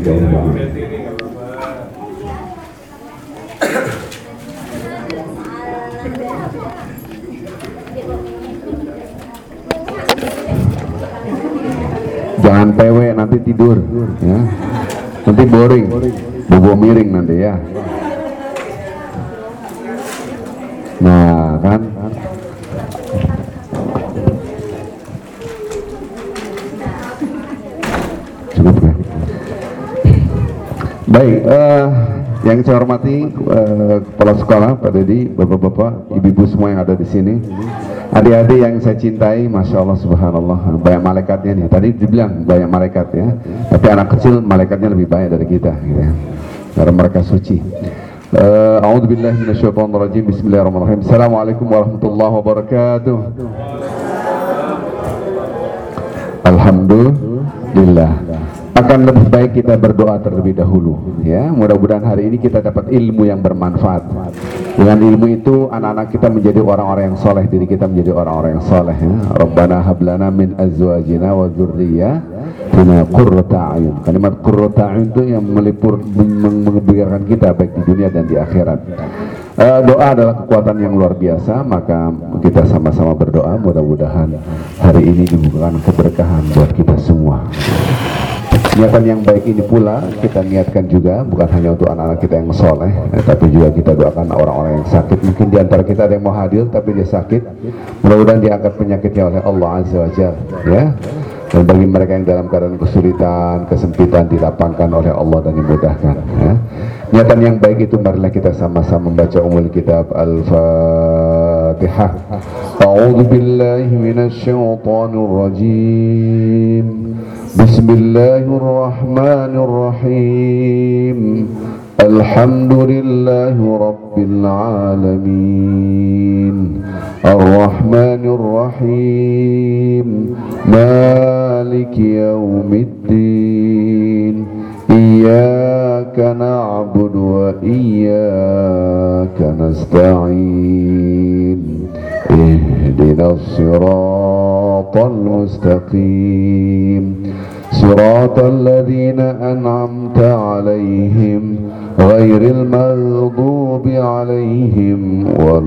jauh banget. Jangan PW nanti tidur ya. Nanti boring, bobo miring nanti ya. Nah kan. Cukup ya. Baik, yang saya hormati kepala sekolah, Pak Dedi, bapak-bapak, ibu-ibu semua yang ada di sini, adik-adik yang saya cintai, masya Allah, subhanallah, banyak malaikatnya nih. Tadi dibilang banyak malaikat ya, tapi anak kecil malaikatnya lebih banyak dari kita, gitu ya. Karena mereka suci. A'udzubillahi minasyaitonirrajim. Bismillahirrahmanirrahim. Assalamualaikum warahmatullahi wabarakatuh. Alhamdulillah. Akan lebih baik kita berdoa terlebih dahulu ya. Mudah-mudahan hari ini kita dapat ilmu yang bermanfaat. Dengan ilmu itu anak-anak kita menjadi orang-orang yang soleh, diri kita menjadi orang-orang yang soleh ya. Rabbana hablana min azwajina wa dzurriyyatina qurrata a'yun. Kalimat qurrata a'yun itu yang melipur membiarkan kita baik di dunia dan di akhirat. Doa adalah kekuatan yang luar biasa, maka kita sama-sama berdoa mudah-mudahan hari ini dibukakan keberkahan buat kita semua. Niatan yang baik ini pula kita niatkan juga bukan hanya untuk anak-anak kita yang soleh, tapi juga kita doakan orang-orang yang sakit. Mungkin di antara kita ada yang mau hadir tapi dia sakit, mudah-mudahan diangkat penyakitnya oleh Allah Azza wa Jalla ya. Dan bagi mereka yang dalam keadaan kesulitan, kesempitan, dilapangkan oleh Allah dan dimudahkan ya. Niatan yang baik itu marilah kita sama-sama membaca umul kitab Al-Fatihah. A'udzu billahi minasyaitonir rajim. Bismillahirrahmanirrahim. Alhamdulillahi rabbil alamin. Ar-Rahmanir Rahim. Maliki yaumiddin. Iyyaka na'budu wa iyyaka nasta'in. Ihdinas siratal mustaqim. Siratal ladzina an'amta 'alaihim ghairil maghdubi 'alaihim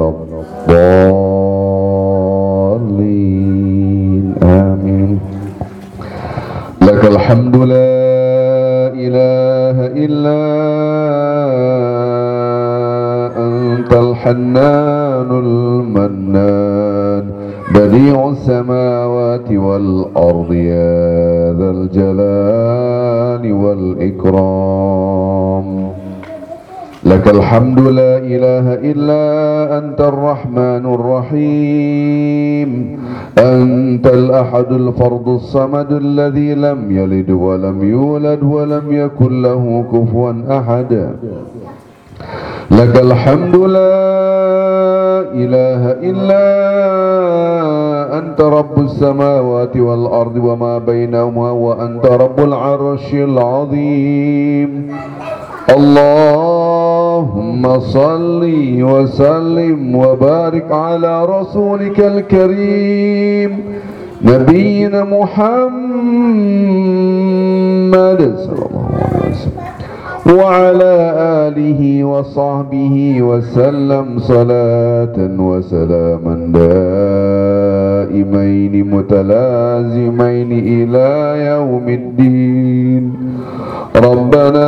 waladdallin. Amin. Lakal hamdu la ilaha illa antal hannanul mannan. Badi'us samawati wal ardi ya dzal jalali wal ikram. Lakal hamdu la ilaha illa antar rahmanur rahim. Antal ahadul fardus samadul ladzi lam yalid wa lam yulad wa lam yakul lahu kufuwan ahad. Lakal hamdu la ilaha illa anta rabbus samawati wal ardi wa ma bainahuma wa anta rabbul arsyil azim. Allahumma salli wa sallim wa barik ala rasulikal karim Nabiyyina Muhammad sallallahu alaihi wasallam وعلى آله وصحبه وسلم صلاة وسلاما دائمين متلازمين إلى يوم الدين. ربنا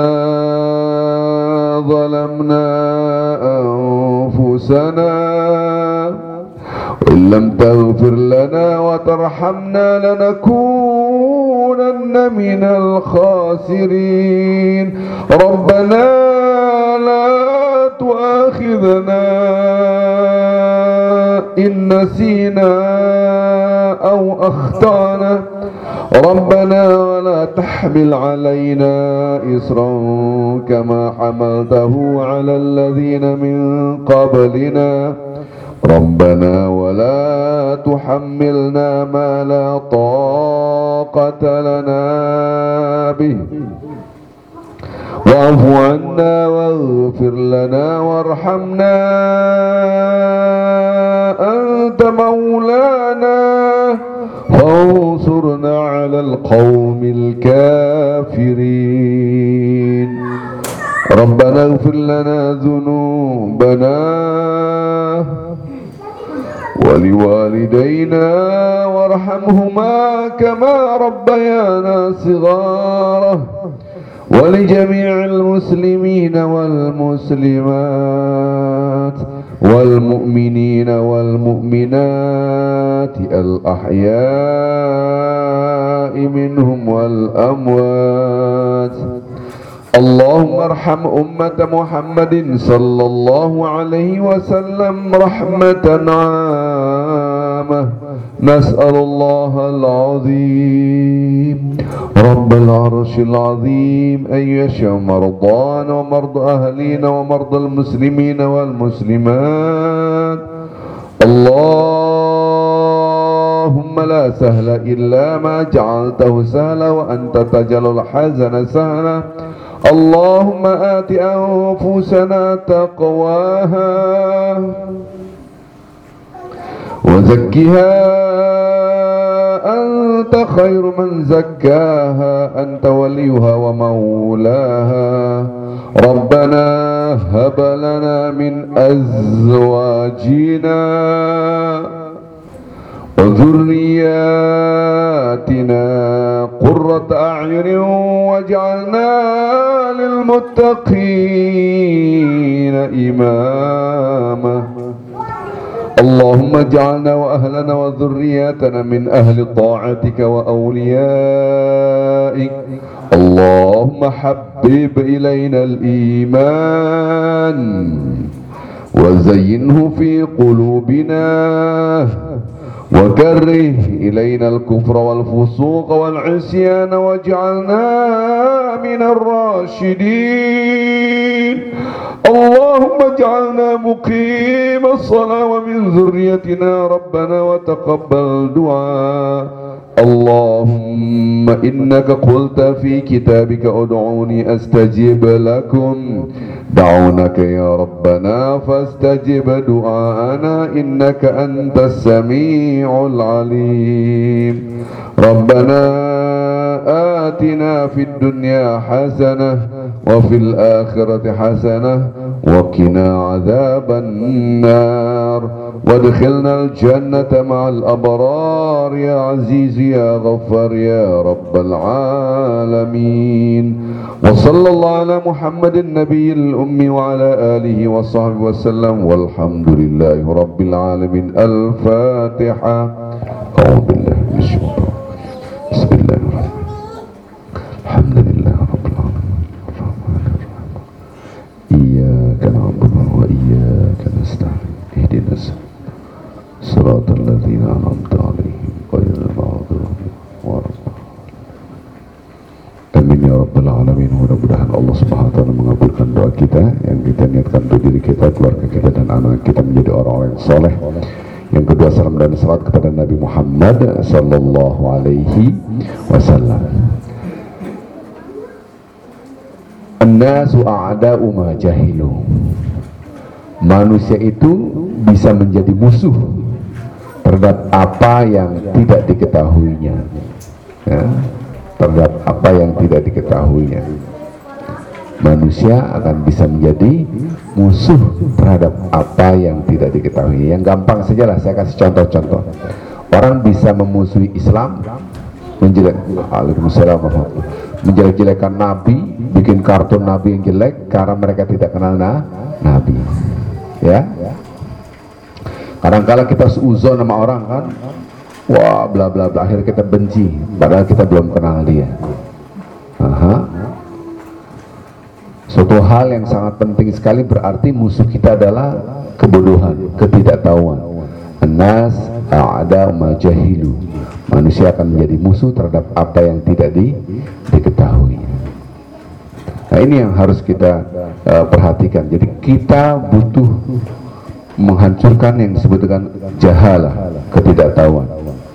ظلمنا أنفسنا وإن لم تغفر لنا وترحمنا لنكونن من الخاسرين. ربنا لا تؤاخذنا إن نسينا أو أخطأنا. ربنا ولا تحمل علينا إصرا كما حملته على الذين من قبلنا. ربنا ولا تحملنا ما لا طاقة لنا به. واعف عنا واغفر لنا وارحمنا أنت مولانا فانصرنا على القوم الكافرين. ربنا اغفر لنا ذنوبنا ولوالدينا وارحمهما كما ربيانا صغارا ولجميع المسلمين والمسلمات والمؤمنين والمؤمنات الأحياء منهم والأموات. اللهم ارحم أمة محمد صلى الله عليه وسلم رحمة عامة. نسأل الله العظيم رب العرش العظيم أن يشفي مرضانا ومرضى أهلينا ومرضى المسلمين والمسلمات. اللهم لا سهل إلا ما جعلته سهلا وأنت تجعل الحزن سهلا. اللهم آت أنفسنا تقواها وزكها أنت خير من زكاها أنت وليها ومولاها. ربنا هب لنا من أزواجنا وذرياتنا قرة أعين واجعلنا للمتقين إماما. اللهم اجعلنا وأهلنا وذرياتنا من أهل طاعتك وأوليائك. اللهم حبب إلينا الإيمان وزينه في قلوبنا وكره إلينا الكفر والفسوق والعصيان واجعلنا من الراشدين. اللهم اجعلنا مقيم الصلاة ومن ذريتنا ربنا وتقبل دعاء. اللهم إنك قلت في كتابك ادعوني أستجب لكم. دعونك يا ربنا فاستجب دعاءنا إنك أنت السميع العليم. ربنا آتنا في الدنيا حسنة وفي الآخرة حسنة وقنا عذاب النار وادخلنا الجنة مع الأبرار يا عزيز يا غفار يا رب العالمين. وصلى الله على محمد النبي الأمي وعلى آله وصحبه وسلم والحمد لله رب العالمين. الفاتحة. أعوذ بالله من الشيطان. بسم الله الرحمن الرحيم. الحمد لله رب العالمين الرحمن الرحيم إياك نعبد وإياك نستعين اهدنا الصراط الذين أنعمت عليهم غير المغضوب عليهم. Amin ya rabbal alamin. Mudah-mudahan Allah subhanahu wa ta'ala mengabulkan doa kita yang kita niatkan untuk diri kita, keluarga kita dan anak kita menjadi orang-orang yang soleh. Yang kedua, salam dan salat kepada Nabi Muhammad sallallahu alaihi wasallam. An-nasu a'da'u ma jahilu. Manusia itu bisa menjadi musuh terhadap apa yang tidak diketahuinya, ya, terhadap apa yang tidak diketahuinya. Manusia akan bisa menjadi musuh terhadap apa yang tidak diketahui. Yang gampang sajalah saya kasih contoh-contoh. Orang bisa memusuhi Islam, menjelek-jelekan Nabi, bikin kartun Nabi yang jelek karena mereka tidak kenal Nabi. Ya. Kadang-kadang kita seuzon sama orang kan, wah bla bla bla, akhirnya kita benci padahal kita belum kenal dia. Suatu hal yang sangat penting sekali, berarti musuh kita adalah kebodohan, ketidaktahuan. An-nas a'da'u ma jahilu. Manusia akan menjadi musuh terhadap apa yang tidak diketahui. Nah, ini yang harus kita perhatikan. Jadi kita butuh menghancurkan yang disebut dengan jahalah, ketidaktahuan,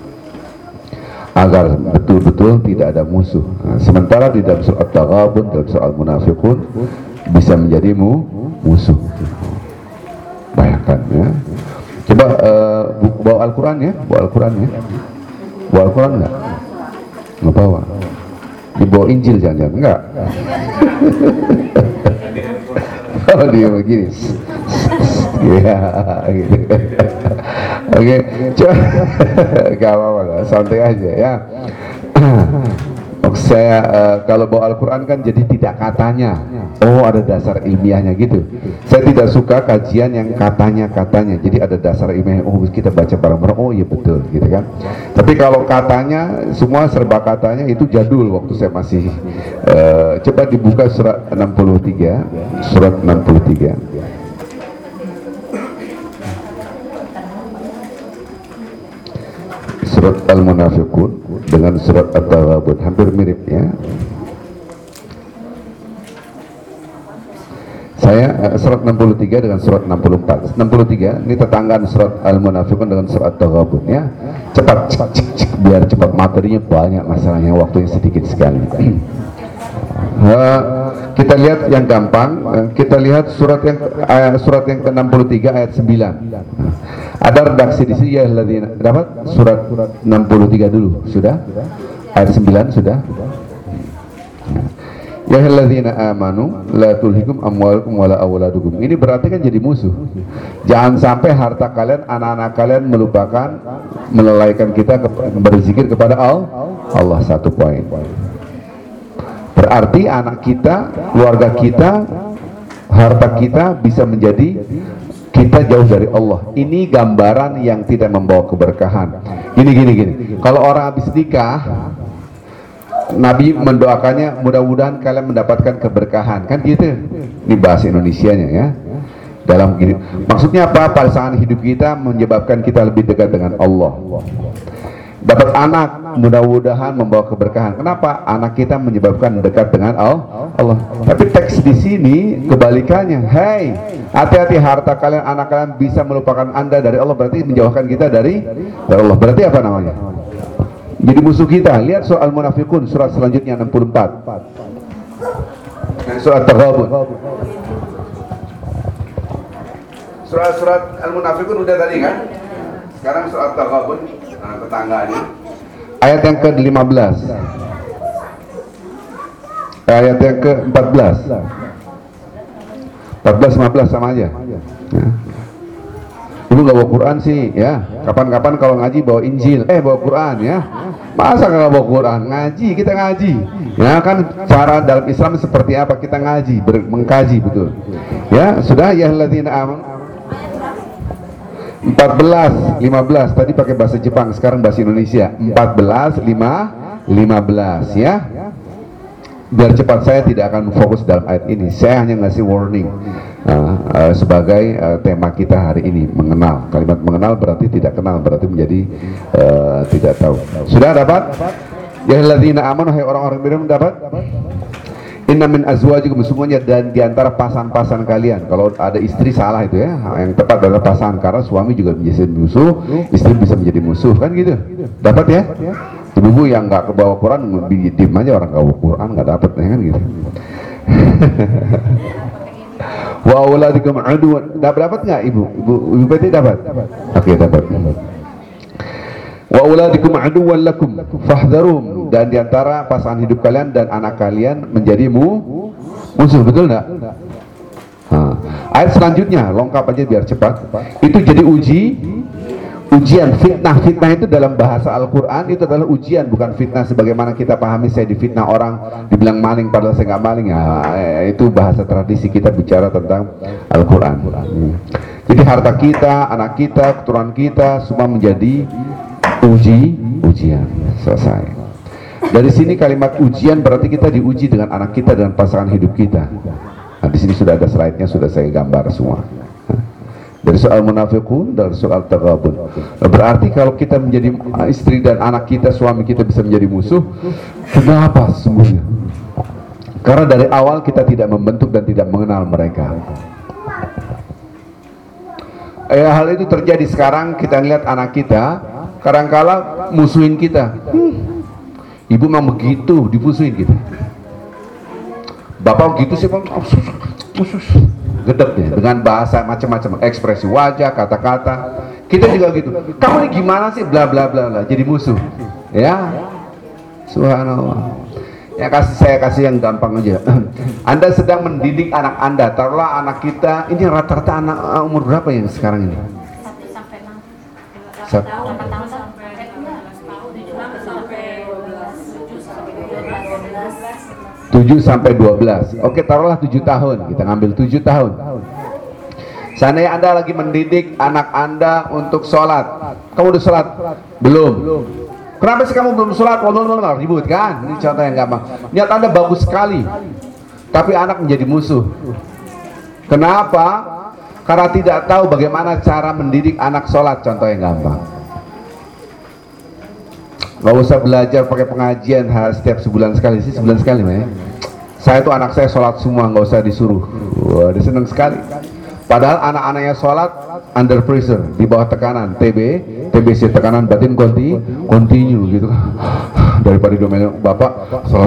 agar betul-betul tidak ada musuh. Nah, sementara di dalam surat At-Taghabun, dalam surat Al-Munafiqun bisa menjadi musuh. Bayangkan ya. Coba bawa Al-Quran ya, bawa Al-Quran ya. Bawa Al-Quran enggak? Nggak bawa. Dibawa Injil jangan-jangan enggak? Oh, dia begini. Ya, gitu. Oke, coba gak apa-apa lah, santai aja ya. Saya kalau bawa Al-Quran kan jadi tidak katanya. Oh, ada dasar ilmiahnya gitu. Saya tidak suka kajian yang katanya. Jadi ada dasar ilmiahnya. Oh, kita baca bareng-bareng. Oh iya betul gitu kan. Tapi kalau katanya semua serba katanya itu jadul waktu saya masih coba dibuka surat 63. Surat 63. Surat Al-Munafiqun dengan surat At-Taghabun hampir mirip ya. Saya surat 63 dengan surat 64. 63 ini tetanggaan surat Al-Munafiqun dengan surat At-Taghabun ya. Cepat biar cepat, materinya banyak, masalahnya waktunya sedikit sekali. Kita lihat yang gampang. Kita lihat surat yang ke-63 ayat 9. Ada redaksi di sini ya, dapat surat 63 dulu sudah. Ayat 9 sudah. Ya alladzina amanu la tulhikum amwalukum wala auladukum. Ini berarti kan jadi musuh. Jangan sampai harta kalian, anak-anak kalian melalaikan kita berzikir kepada Allah. Satu poin. Berarti anak kita, keluarga kita, harta kita bisa menjadi kita jauh dari Allah. Ini gambaran yang tidak membawa keberkahan. Gini. Kalau orang habis nikah, Nabi mendoakannya mudah-mudahan kalian mendapatkan keberkahan, kan gitu. Ini bahasa Indonesianya ya. Dalam gini, maksudnya apa? Pasangan hidup kita menyebabkan kita lebih dekat dengan Allah. Dapat anak, mudah-mudahan membawa keberkahan. Kenapa? Anak kita menyebabkan dekat dengan Allah. Tapi teks di sini kebalikannya. Hei, hati-hati, harta kalian, anak kalian bisa melupakan Anda dari Allah, berarti menjauhkan kita dari Allah. Berarti apa namanya? Jadi musuh kita. Lihat soal Munafiqun surat selanjutnya 64. Surat Taghabun. Surat Al-Munafiqun udah tadi kan? Sekarang surat Taghabun, tetangganya. Ayat yang ke-15. Ayat yang ke-14. 14 15 sama aja. Ya. Ibu nggak bawa Quran sih ya. Kapan-kapan kalau ngaji bawa Injil, bawa Quran ya. Masa nggak bawa Quran? Ngaji, kita ngaji. Ya kan cara dalam Islam seperti apa kita ngaji, mengkaji betul. Ya, sudah ya alladzina amanu. 14 15 tadi pakai bahasa Jepang, sekarang bahasa Indonesia. 14 15 ya. Biar cepat, saya tidak akan fokus dalam ayat ini. Saya hanya ngasih warning sebagai tema kita hari ini, mengenal. Kalimat mengenal berarti tidak kenal, berarti menjadi tidak tahu. Sudah dapat? Ya alladzina amanu, hai orang-orang beriman, dapat? Inna min azwajikum, semuanya dan diantara pasangan-pasangan kalian. Kalau ada istri salah itu ya, yang tepat adalah pasangan, karena suami juga menjadi musuh, istri bisa menjadi musuh, kan gitu. Dapat ya? Ibu-ibu yang nggak kebawa Quran, diem aja, orang nggak bawa Quran nggak dapat ya kan gitu. Wa auladikum aduan, dapat nggak ibu Betty dapat? Oke, dapat. Wa auladikum aduwan lakum fahdharum, dan diantara pasangan hidup kalian dan anak kalian menjadi musuh, betul nggak? Ayat selanjutnya lengkap aja biar cepat. Itu jadi ujian. Fitnah itu dalam bahasa Al-Quran itu adalah ujian, bukan fitnah sebagaimana kita pahami saya difitnah orang, dibilang maling padahal saya nggak maling. Itu bahasa tradisi kita bicara tentang Al-Quran. Jadi harta kita, anak kita, keturunan kita semua menjadi ujian. Selesai. Dari sini kalimat ujian berarti kita diuji dengan anak kita dan pasangan hidup kita. Nah, di sini sudah ada slide-nya, sudah saya gambar semua. Dari soal Munafiqun, dari soal Taghabun. Berarti kalau kita menjadi istri dan anak kita, suami kita bisa menjadi musuh. Kenapa sesungguhnya? Karena dari awal kita tidak membentuk dan tidak mengenal mereka. Hal itu terjadi sekarang. Kita lihat anak kita kadang-kala musuhin kita. Ibu memang begitu, dimusuhin kita. Bapak begitu sih, gedek ya, dengan bahasa macam-macam, ekspresi wajah, kata-kata. Kita juga gitu. Kamu ini gimana sih, bla bla bla bla, jadi musuh. Ya, subhanallah. Ya saya kasih yang gampang aja. Anda sedang mendidik anak Anda. Taruhlah anak kita, ini rata-rata anak umur berapa yang sekarang ini? 1 sampai 6 tahun sampai 7 sampai 12. Oke, taruhlah 7 tahun. Kita ngambil 7 tahun. Seandainya Anda lagi mendidik anak Anda untuk sholat. Kamu udah sholat? Belum. Kenapa sih kamu belum sholat? Ribut kan? Ini contoh yang gampang. Niat Anda bagus sekali, tapi anak menjadi musuh. Kenapa? Karena tidak tahu bagaimana cara mendidik anak sholat. Contoh yang gampang. Gak usah belajar pakai pengajian setiap sebulan sekali sih, sebulan sekali ya. Saya tuh anak saya sholat semua, nggak usah disuruh. Wah, dia seneng sekali. Padahal anak-anaknya sholat under pressure, di bawah tekanan, TBC, tekanan batin continue gitu. Daripada domain bapak sholat.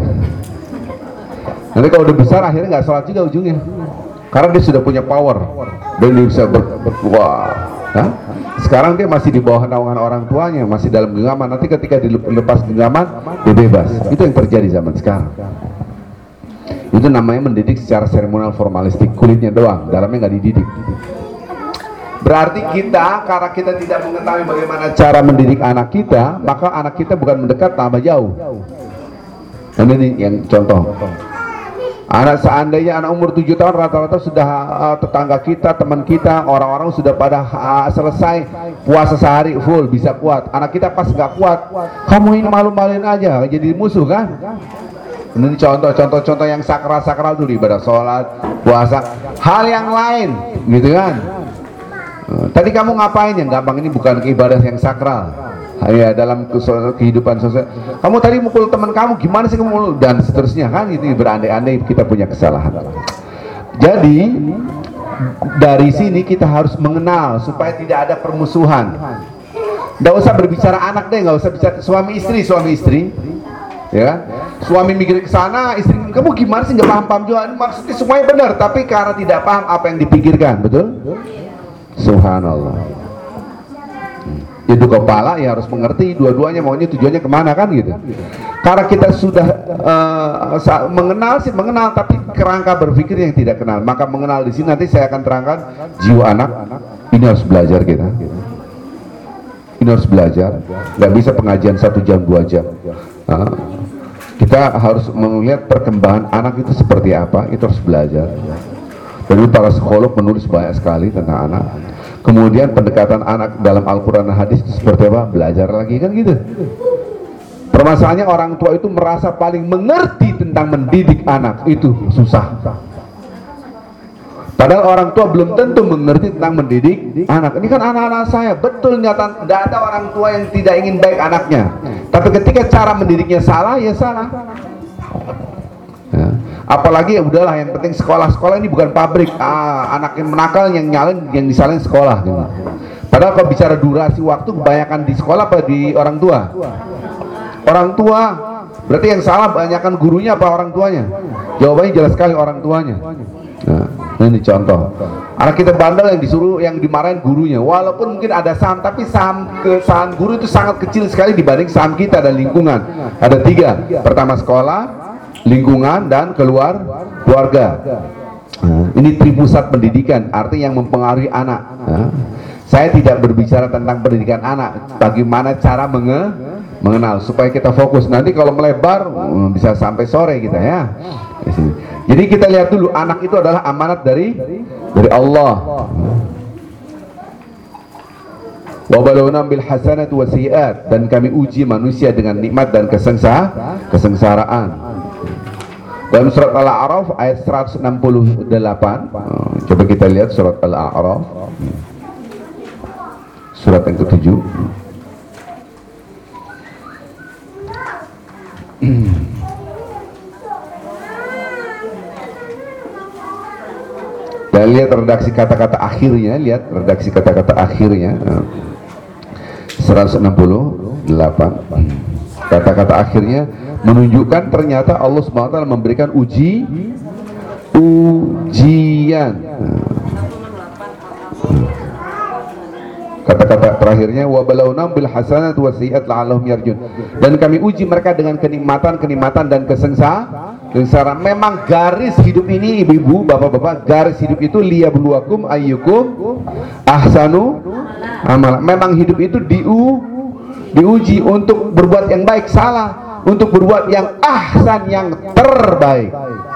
Nanti kalau udah besar akhirnya nggak sholat juga ujungnya, karena dia sudah punya power dan dia bisa wah. Sekarang dia masih di bawah naungan orang tuanya, masih dalam genggaman. Nanti ketika dilepas genggaman, dia bebas. Itu yang terjadi zaman sekarang. Itu namanya mendidik secara seremonial formalistik, kulitnya doang, dalamnya nggak dididik. Berarti kita, karena kita tidak mengetahui bagaimana cara mendidik anak kita, maka anak kita bukan mendekat, tambah jauh. Dan ini yang contoh. Anak seandainya anak umur 7 tahun rata-rata sudah tetangga kita, teman kita, orang-orang sudah pada selesai puasa sehari full, bisa kuat. Anak kita pas nggak kuat, kamu ini malu-maluin aja, jadi musuh kan? Ini contoh-contoh yang sakral dulu, ibadah sholat, puasa, hal yang lain, gitu kan? Tadi kamu ngapain? Yang gampang, ini bukan ibadah yang sakral. Ya, dalam kehidupan sosial. Kamu tadi mukul teman kamu, gimana sih kamu mukul? Dan seterusnya kan, itu berandai-andai kita punya kesalahan. Jadi dari sini kita harus mengenal supaya tidak ada permusuhan. Nggak usah berbicara anak deh, nggak usah bicara suami istri, ya. Suami mikir ke sana, istri kamu gimana sih, nggak paham juga. Maksudnya semuanya benar, tapi karena tidak paham apa yang dipikirkan, betul? Subhanallah. Itu kepala ya harus mengerti dua-duanya maunya tujuannya kemana kan gitu. Karena kita sudah mengenal tapi kerangka berpikir yang tidak kenal. Maka mengenal di sini nanti saya akan terangkan jiwa anak ini harus belajar kita. Ini harus belajar. Nggak bisa pengajian 1 jam 2 jam. Kita harus melihat perkembangan anak itu seperti apa. Itu harus belajar. Dan para psikolog menulis banyak sekali tentang anak. Kemudian pendekatan anak dalam Al-Quran dan hadis itu seperti apa? Belajar lagi kan gitu. Permasalahannya orang tua itu merasa paling mengerti tentang mendidik anak, itu susah. Padahal orang tua belum tentu mengerti tentang mendidik anak. Ini kan anak-anak saya, betul nyata, tidak ada orang tua yang tidak ingin baik anaknya. Tapi ketika cara mendidiknya salah, ya salah. Ya. Apalagi ya udahlah, yang penting sekolah ini bukan pabrik. Anak yang menakal yang disalahin sekolah gitu. Padahal kalau bicara durasi waktu kebanyakan di sekolah apa di orang tua? Orang tua. Berarti yang salah kebanyakan gurunya apa orang tuanya? Jawabannya jelas sekali orang tuanya. Nah, ini contoh. Anak kita bandel yang dimarahin gurunya. Walaupun mungkin ada saham, tapi saham guru itu sangat kecil sekali dibanding saham kita dan lingkungan. Ada 3. Pertama sekolah, lingkungan, dan keluarga. Ini tripusat pendidikan, artinya yang mempengaruhi anak. Saya tidak berbicara tentang pendidikan anak, bagaimana cara mengenal supaya kita fokus. Nanti kalau melebar bisa sampai sore kita ya. Jadi kita lihat dulu, anak itu adalah amanat dari Allah. Wa balawna bil hasanati wasiat, dan kami uji manusia dengan nikmat dan kesengsaraan. Dalam surat Al-A'raf ayat 168, coba kita lihat surat Al-A'raf, surat yang ke-7. Dan lihat redaksi kata-kata akhirnya, 168. Kata-kata akhirnya menunjukkan ternyata Allah SWT memberikan ujian. Kata-kata terakhirnya wa balawnahum bil hasanati was sayyi'at la'allahum yarjun. Dan kami uji mereka dengan kenikmatan dan kesengsaraan. Memang garis hidup ini, ibu-ibu, bapak-bapak, garis hidup itu liyabluwakum ayyukum ahsanu amala. Memang hidup itu diuji untuk berbuat yang baik, salah, untuk berbuat yang ahsan, yang terbaik.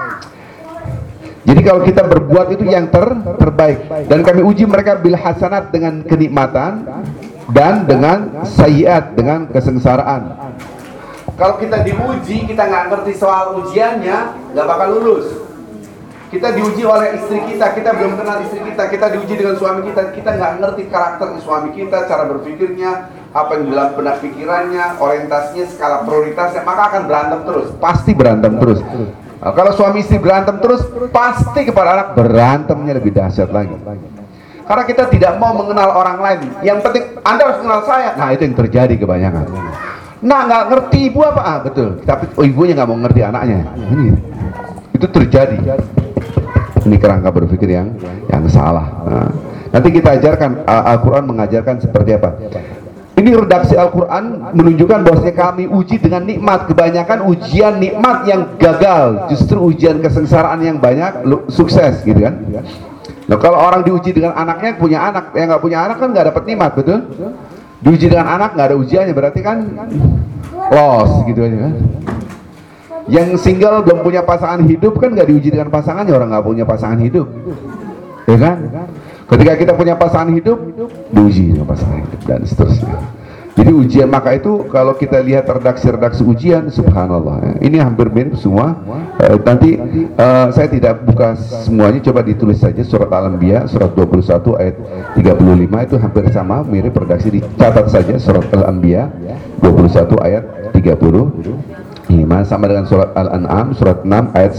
Jadi kalau kita berbuat itu yang terbaik, dan kami uji mereka bil hasanat dengan kenikmatan dan dengan sayyiat dengan kesengsaraan. Kalau kita diuji, kita nggak ngerti soal ujiannya, nggak bakal lulus. Kita diuji oleh istri kita belum kenal istri kita diuji dengan suami kita nggak ngerti karakter suami kita, cara berpikirnya, apa yang dalam benak pikirannya, orientasinya, skala prioritasnya, maka akan berantem terus, pasti berantem terus. Nah, kalau suami istri berantem terus, pasti kepada anak berantemnya lebih dahsyat lagi. Karena kita tidak mau mengenal orang lain. Yang penting Anda harus kenal saya. Nah, itu yang terjadi kebanyakan. Nah, nggak ngerti ibu apa? Betul. Tapi ibunya nggak mau ngerti anaknya. Ini itu terjadi. Ini kerangka berpikir yang salah. Nah, nanti kita ajarkan, Al-Quran mengajarkan seperti apa. Ini redaksi Al-Quran menunjukkan bahwasanya kami uji dengan nikmat. Kebanyakan ujian nikmat yang gagal, justru ujian kesengsaraan yang banyak sukses, gitu kan. Nah, kalau orang diuji dengan anaknya, punya anak, yang nggak punya anak kan nggak dapat nikmat, betul? Diuji dengan anak nggak ada ujiannya, berarti kan loss, gitu aja kan. Yang single belum punya pasangan hidup kan nggak diuji dengan pasangannya, orang nggak punya pasangan hidup, ya kan? Ketika kita punya pasangan hidup, diuji dengan pasangan hidup dan seterusnya. Jadi ujian, maka itu kalau kita lihat redaksi ujian, subhanallah, ini hampir mirip semua. Nanti saya tidak buka semuanya, coba ditulis saja surat Al-Anbiya surat 21 ayat 35, itu hampir sama, mirip redaksi, dicatat saja surat Al-Anbiya 21 ayat 35 sama dengan surat Al-An'am surat 6 ayat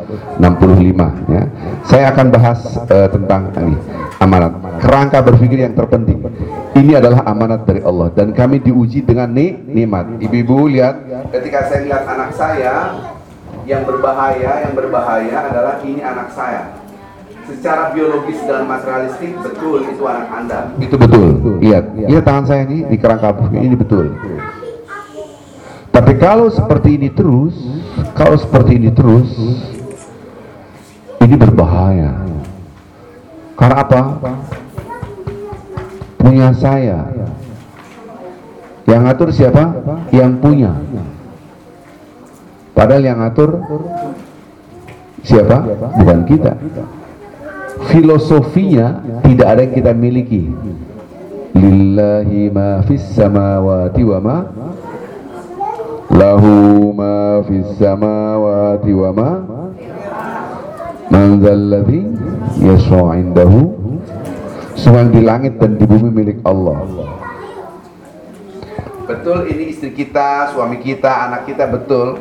165 ya. Saya akan bahas tentang ini amanat, kerangka berpikir yang terpenting. Ini adalah amanat dari Allah dan kami diuji dengan nikmat. Ibu-ibu lihat, ketika saya lihat anak saya yang berbahaya adalah ini anak saya. Secara biologis dan materialistik betul itu anak Anda. Itu betul. Lihat tangan saya ini di kerangka berpikir ini betul. Tapi kalau seperti ini terus, ini berbahaya. Karena apa? Punya saya. Yang ngatur siapa? Yang punya. Padahal yang ngatur siapa? Bukan kita. Filosofinya tidak ada yang kita miliki. Lillahi ma fis samawati wa ma lahu ma fis samawati wa ma man dzalladzi yashfa'u 'indahu. Semua yang di langit dan di bumi milik Allah. Betul, ini istri kita, suami kita, anak kita, betul.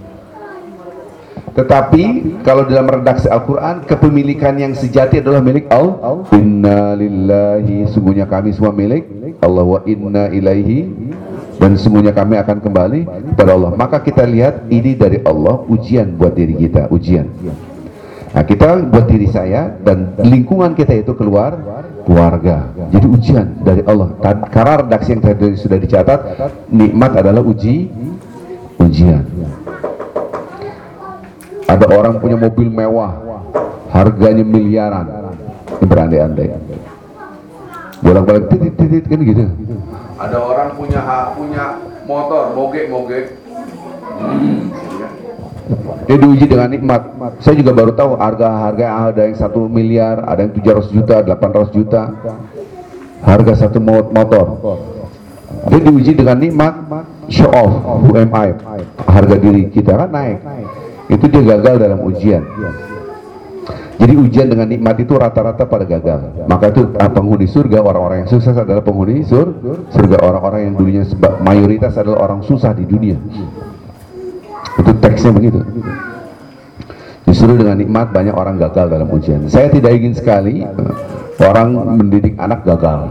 Tetapi kalau dalam redaksi Al-Quran, kepemilikan yang sejati adalah milik Allah. Inna lillahi, sungguhnya kami semua milik Allah, wa inna ilaihi, dan semuanya kami akan kembali kepada Allah. Maka kita lihat ini dari Allah, ujian buat diri kita, ujian. Nah, kita buat diri saya dan lingkungan kita itu keluarga. Jadi ujian dari Allah. Karena redaksi yang tadi sudah dicatat, nikmat adalah ujian. Ada orang punya mobil mewah, harganya miliaran, berandai-andai, bolak-balik titit kan gitu. Ada orang punya motor, mogek. Dia diuji dengan nikmat. Saya juga baru tahu harga ada yang 1 miliar, ada yang 700 juta, 800 juta. Harga satu motor. Dia diuji dengan nikmat, show off, who am I? Harga diri kita kan naik. Itu dia gagal dalam ujian. Jadi ujian dengan nikmat itu rata-rata pada gagal. Maka itu penghuni surga, orang-orang yang sukses adalah penghuni surga. Orang-orang yang dulunya mayoritas adalah orang susah di dunia. Itu teksnya begitu. Justru dengan nikmat banyak orang gagal dalam ujian. Saya tidak ingin sekali orang mendidik anak gagal.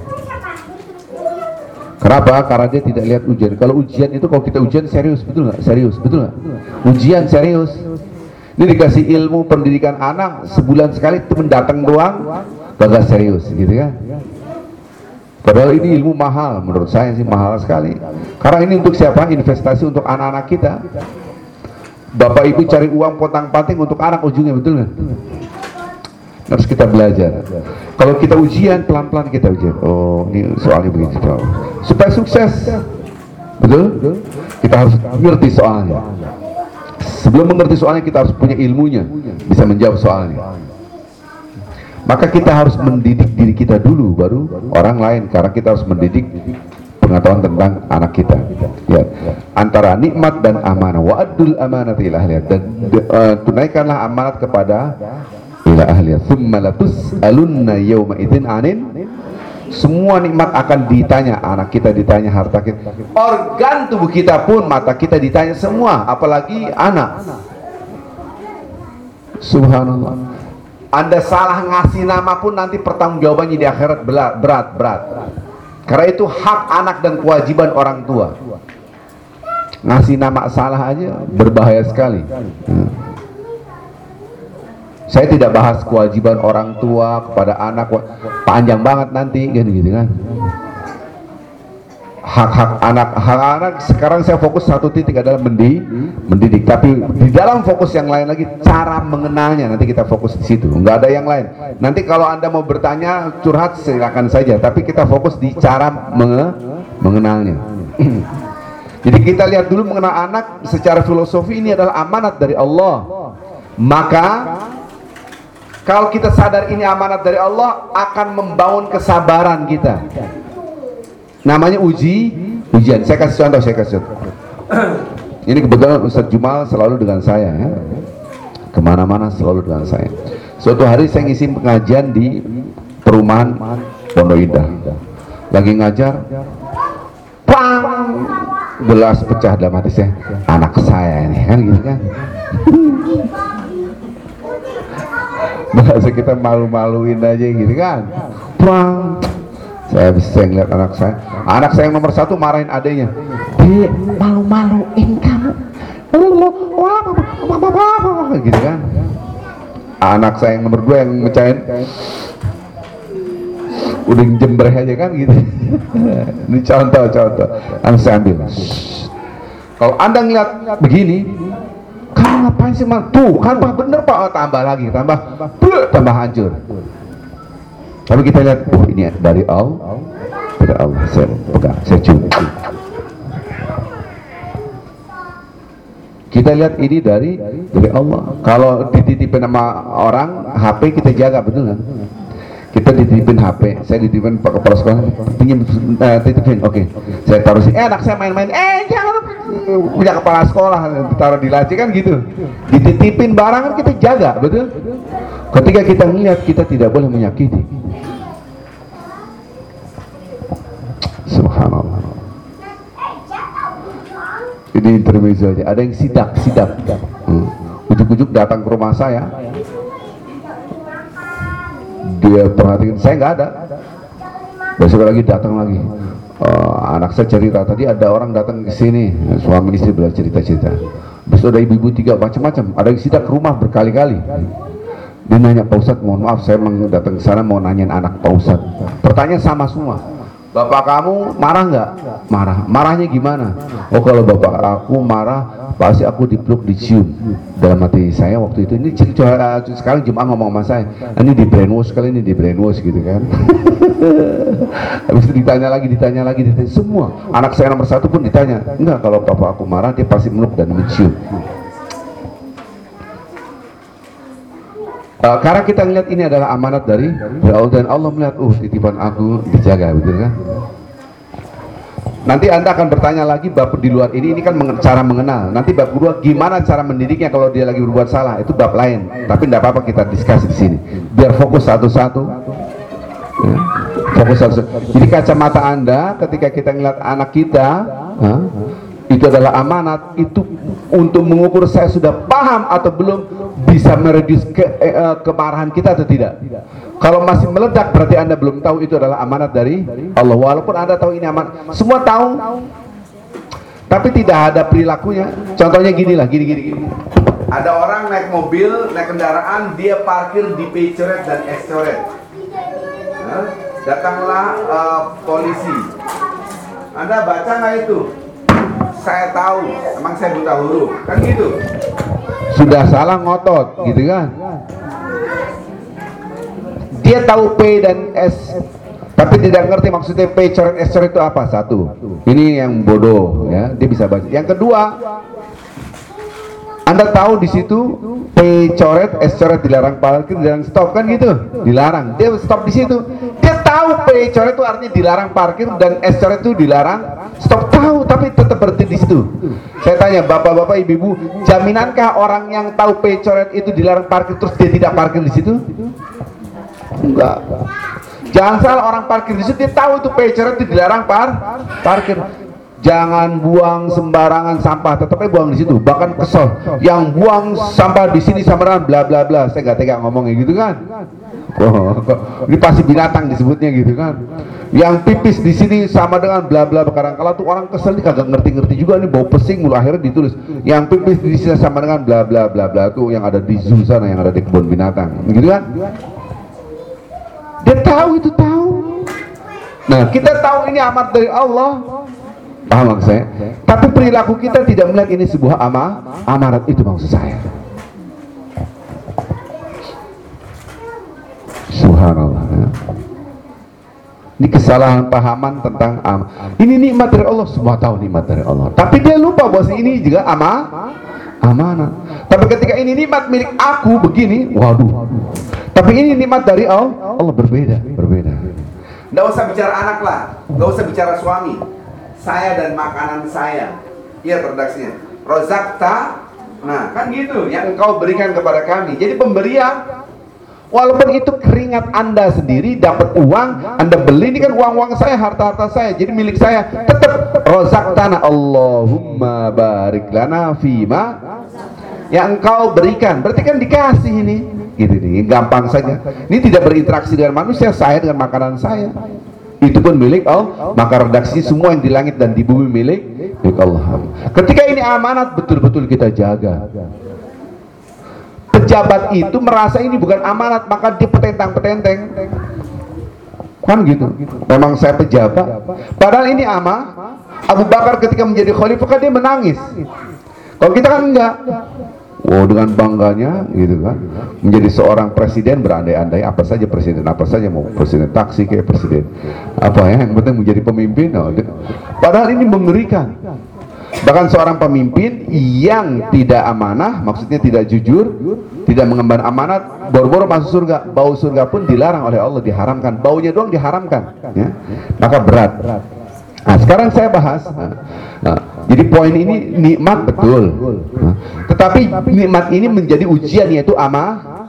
Kenapa? Karena dia tidak lihat ujian. Kalau ujian itu, kalau kita ujian serius, betul nggak? Serius, betul nggak? Ujian serius. Ini dikasih ilmu pendidikan anak sebulan sekali, itu mendatang doang, gagal serius, gitu kan? Padahal ini ilmu mahal, menurut saya sih mahal sekali. Karena ini untuk siapa? Investasi untuk anak-anak kita. Bapak ibu cari uang pontang-panting untuk anak ujungnya, betul nggak? Harus kita belajar. Kalau kita ujian, pelan-pelan kita ujian. Oh, ini soalnya begini, supaya sukses. Betul? Kita harus ngerti soalnya. Sebelum mengerti soalnya, kita harus punya ilmunya, bisa menjawab soalnya. Maka kita harus mendidik diri kita dulu, baru orang lain. Karena kita harus mendidik pengetahuan tentang anak kita. Ya, antara nikmat dan amanah. Wa'adul amanat ila ahliha, dan tunaikanlah amanat kepada ila ahliha. Tsumma latus'alunna yawma idzin 'anin. Semua nikmat akan ditanya, anak kita ditanya, harta kita, organ tubuh kita pun, mata kita ditanya semua, apalagi anak. Subhanallah. Anda salah ngasih nama pun nanti pertanggungjawabannya di akhirat berat. Karena itu hak anak dan kewajiban orang tua. Ngasih nama salah aja berbahaya sekali. Saya tidak bahas kewajiban orang tua kepada anak, panjang banget nanti gitu kan. Hak anak sekarang saya fokus satu titik adalah mendidik. Tapi di dalam fokus yang lain lagi, cara mengenalnya, nanti kita fokus di situ. Nggak ada yang lain. Nanti kalau Anda mau bertanya, curhat, silakan saja. Tapi kita fokus di cara mengenalnya. Jadi kita lihat dulu mengenal anak secara filosofi, ini adalah amanat dari Allah. Maka kalau kita sadar ini amanat dari Allah, akan membangun kesabaran kita. Namanya ujian. Saya kasih contoh. Ini kebetulan Ustadz Jumal selalu dengan saya, ya. Kemana-mana selalu dengan saya. Suatu hari saya ngisi pengajian di perumahan Pondok Indah. Lagi ngajar, pang, gelas pecah dalam hati saya. Anak saya ini, kan gitu kan. Bahasa kita malu-maluin aja gitu kan. Pang. Saya bisa ngeliat anak saya yang nomor 1 marahin adanya. Malu-maluin kamu. Gitu kan. Anak saya yang nomor 2 yang mecahin, udah jembreh aja kan gitu. Ini contoh. Anak saya ambil. Kalau Anda ngeliat begini, kamu ngapain sih, Mang? Tuh kan Pak, bener Pak. Oh, tambah lagi, tambah hancur. Tapi kita lihat, oh ini dari Allah, saya pegang, saya cium. Kita lihat ini dari Allah. Kalau dititipin sama orang, HP kita jaga, betul kan? Kita dititipin HP, saya dititipin Pak Kepala Sekolah, pinjam, titipin, oke. Saya taruh sini, anak saya main-main, jangan punya kepala sekolah, taruh di laci kan gitu. Dititipin barang kan kita jaga, betul? Ketika kita melihat, kita tidak boleh menyakiti. Subhanallah. Ini intermezzo aja. Ada yang sidak. Ujuk-ujuk datang ke rumah saya. Dia perhatikan, saya nggak ada. Besok lagi datang lagi. Anak saya cerita, tadi ada orang datang ke sini, suami istri bela cerita. Besok ada ibu-ibu 3 macam-macam. Ada yang sidak ke rumah berkali-kali. Dia nanya, Pak Ustadz, mohon maaf, saya datang ke sana mau nanyain anak Pak Ustadz. Pertanyaan sama semua. Bapak kamu marah nggak? Marah. Marahnya gimana? Oh, kalau bapak aku marah, pasti aku dipeluk, dicium. Dalam hati saya waktu itu, ini sekarang Jemaah ngomong sama saya, ini di brainwash kali ini, di brainwash gitu kan. Habis itu ditanya lagi, semua. Anak saya nomor 1 pun ditanya, enggak, kalau bapak aku marah, dia pasti meluk dan mencium. Karena kita melihat ini adalah amanat dari Allah, dan Allah melihat, titipan aku dijaga, betul kan? Nanti Anda akan bertanya lagi bab di luar ini kan cara mengenal. Nanti bab kedua, gimana cara mendidiknya kalau dia lagi berbuat salah, itu bab lain. Tapi tidak apa-apa kita diskusi di sini. Biar fokus satu-satu. Ya. Fokus satu-satu. Jadi kacamata Anda ketika kita melihat anak kita, itu adalah amanat, itu untuk mengukur saya sudah paham atau belum, bisa mereduce kemarahan kita atau tidak. Kalau masih meledak, berarti Anda belum tahu itu adalah amanat dari Allah. Walaupun Anda tahu ini amanat, semua tahu, tapi tidak ada perilakunya. Contohnya gini. Ada orang naik mobil, naik kendaraan, dia parkir di P coret dan S coret. Datanglah polisi. Anda baca nggak itu? Saya tahu, emang saya buta huruf, kan gitu. Sudah salah ngotot, gitu kan? Dia tahu P dan S, tapi tidak ngerti maksudnya P coret S coret itu apa. Satu, ini yang bodoh, ya, dia bisa baca. Yang kedua, Anda tahu di situ P coret S coret dilarang parkir, dilarang stop, kan gitu, dilarang. Dia stop di situ. Dia tahu P coret itu artinya dilarang parkir dan S coret itu dilarang stop, tahu, tapi tetap berhenti di situ. Saya tanya bapak-bapak, ibu-ibu, jaminankah orang yang tahu P coret itu dilarang parkir terus dia tidak parkir di situ? Enggak. Jangan salah, orang parkir di situ dia tahu itu P coret itu dilarang parkir. Jangan buang sembarangan sampah, tetapnya buang di situ. Bahkan kesel, yang buang sampah di sini sama dengan bla bla bla. Saya nggak tega ngomongnya gitu kan. Oh, ini pasti binatang disebutnya gitu kan. Yang pipis di sini sama dengan bla bla. Kadang-kala tuh orang kesel nih kagak ngerti-ngerti juga nih, bau pesing, mulu akhirnya ditulis yang pipis di sini sama dengan bla bla bla bla, tuh yang ada di zoo sana, yang ada di kebun binatang, gitu kan. Dia tahu itu, tahu. Nah, kita tahu ini amat dari Allah, paham maksud saya? Tapi perilaku kita tidak melihat ini sebuah amanat, itu maksud saya. Subhanallah, ya. Ini kesalahan pahaman tentang ini nikmat dari Allah, semua tahu nikmat dari Allah, tapi dia lupa bahwa ini juga amanah. Tapi ketika ini nikmat milik aku begini, waduh. Tapi ini nikmat dari Allah, berbeda. Nggak usah bicara anak lah, nggak usah bicara suami. Saya dan makanan saya, iya redaksinya. Rozakta, nah kan gitu, yang engkau berikan kepada kami. Jadi pemberian, walaupun itu keringat Anda sendiri, dapat uang, Anda beli, ini kan uang-uang saya, harta-harta saya, jadi milik saya. Tetap rozaktana, Allahumma barik lana fima yang engkau berikan, berarti kan dikasih ini. Gitu nih, gampang saja. Ini tidak berinteraksi dengan manusia, saya dengan makanan saya. Itu pun milik Allah. Maka redaksi semua yang di langit dan di bumi milik Allah. Ketika ini amanat, betul-betul kita jaga. Pejabat itu merasa ini bukan amanat, maka dia petentang-petenteng. Kan gitu. Memang saya pejabat, padahal ini amanah. Abu Bakar ketika menjadi khalifah kan dia menangis. Kalau kita kan enggak. Oh, dengan bangganya gitu kan, menjadi seorang presiden, berandai-andai apa saja presiden, apa saja, mau presiden taksi kayak presiden apa ya, yang penting menjadi pemimpin. Padahal ini mengerikan. Bahkan seorang pemimpin yang tidak amanah, maksudnya tidak jujur, tidak mengemban amanat, boro-boro masuk surga, bau surga pun dilarang oleh Allah, diharamkan, baunya doang diharamkan, ya. Maka berat. Nah, sekarang saya bahas. Jadi poin ini nikmat betul, tetapi nikmat ini menjadi ujian, yaitu amanah.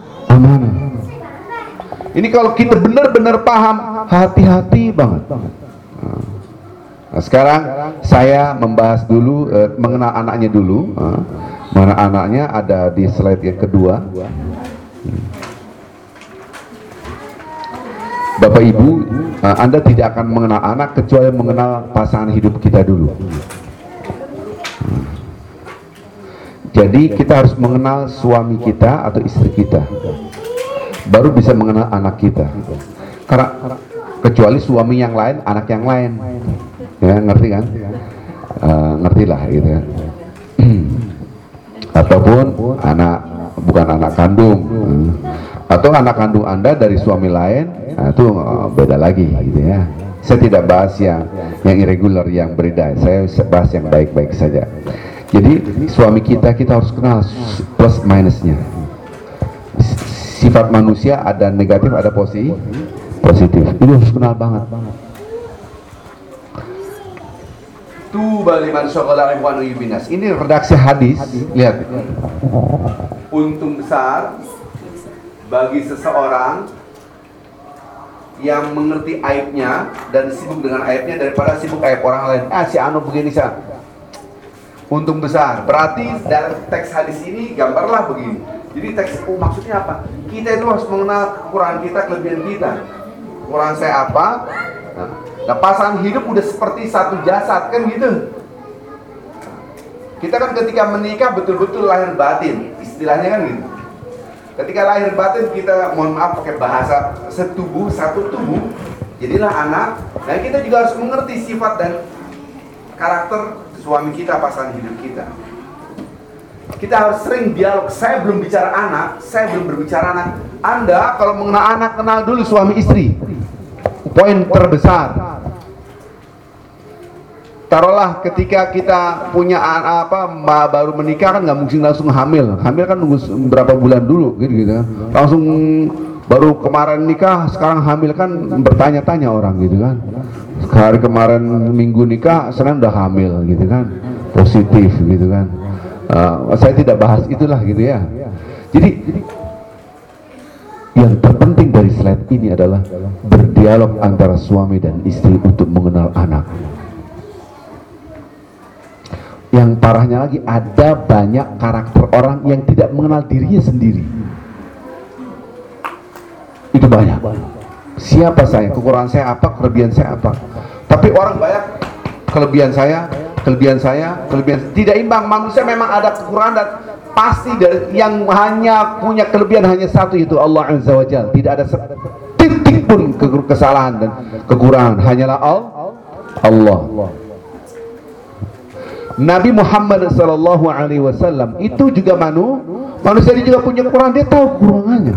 Ini kalau kita benar-benar paham, hati-hati banget. Nah, sekarang saya membahas dulu, mengenal anaknya dulu. Mengenal anaknya ada di slide yang kedua. Bapak Ibu, Anda tidak akan mengenal anak kecuali mengenal pasangan hidup kita dulu. Jadi kita harus mengenal suami kita atau istri kita, baru bisa mengenal anak kita. Karena kecuali suami yang lain, anak yang lain, ya, ngerti kan? Ngertilah gitu ya. Ataupun anak, bukan anak kandung, atau anak kandung Anda dari suami lain, nah, itu beda lagi gitu ya. Saya tidak bahas yang irregular, yang berbeda. Saya bahas yang baik-baik saja. Jadi suami kita harus kenal plus minusnya. Sifat manusia ada negatif, ada positif. Itu harus kenal banget. Tuba liman syaghala ikhwanu yubinas. Ini redaksi hadis, lihat. Untung besar bagi seseorang yang mengerti aibnya dan sibuk dengan aibnya daripada sibuk aib orang lain. Si anu begini sah. Untung besar. Berarti dalam teks hadis ini gambarlah begini. Jadi teks maksudnya apa? Kita itu harus mengenal kekurangan kita, kelebihan kita. Kekurangan saya apa? Nah, pasangan hidup udah seperti satu jasad kan gitu. Kita kan ketika menikah betul-betul lahir batin, istilahnya kan gitu. Ketika lahir batin kita, mohon maaf pakai bahasa setubuh, satu tubuh. jadilah anak. Dan kita juga harus mengerti sifat dan karakter suami kita, pasangan hidup kita. Kita harus sering dialog. Saya belum bicara anak, saya belum berbicara anak. Anda kalau mengenal anak, kenal dulu suami istri. Poin terbesar. Taruhlah ketika kita punya baru menikah kan nggak mungkin langsung hamil. Hamil kan nunggu berapa bulan dulu gitu kan. Langsung baru kemarin nikah sekarang hamil kan bertanya-tanya orang gitu kan. Hari kemarin minggu nikah sekarang udah hamil gitu kan. Positif gitu kan. Saya tidak bahas itulah gitu ya. Jadi yang terpenting dari slide ini adalah berdialog antara suami dan istri untuk mengenal anak. Yang parahnya lagi, ada banyak karakter orang yang tidak mengenal dirinya sendiri. Itu banyak. Siapa saya, kekurangan saya apa, kelebihan saya apa. Tapi orang banyak kelebihan saya, tidak imbang. Manusia memang ada kekurangan dan pasti dari yang hanya punya kelebihan hanya satu, yaitu Allah Azza wa Jalla. Tidak ada titik pun kesalahan dan kekurangan, hanyalah Allah. Nabi Muhammad SAW itu juga manusia, dia juga punya kekurangan, dia tahu kekurangannya.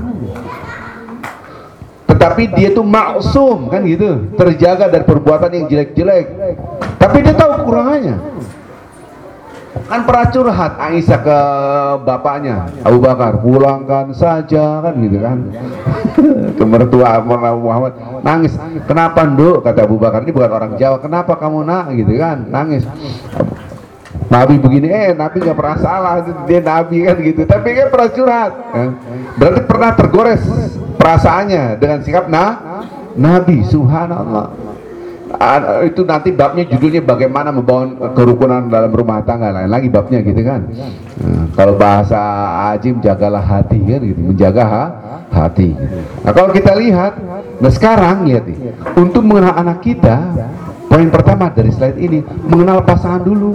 Tetapi dia itu maksum kan gitu, terjaga dari perbuatan yang jelek-jelek. Tapi dia tahu kekurangannya. Kan pernah curhat Aisyah ke bapaknya Abu Bakar, pulangkan saja kan gitu kan. Ke mertua Muhammad nangis. Kenapa nduk, kata Abu Bakar, ini bukan orang Jawa, kenapa kamu nak gitu kan, nangis. Nabi begini, Nabi nggak pernah salah, dia Nabi kan gitu. Tapi kan pernah curhat, berarti pernah tergores perasaannya dengan sikap Nabi. Subhanallah. Itu nanti babnya judulnya bagaimana membangun kerukunan dalam rumah tangga, lain lagi babnya gitu kan. Kalau bahasa Ajim, jagalah hati kan gitu, menjaga hati. Nah kalau kita lihat, nah sekarang lihat nih, untuk mengenal anak kita, poin pertama dari slide ini, mengenal pasangan dulu.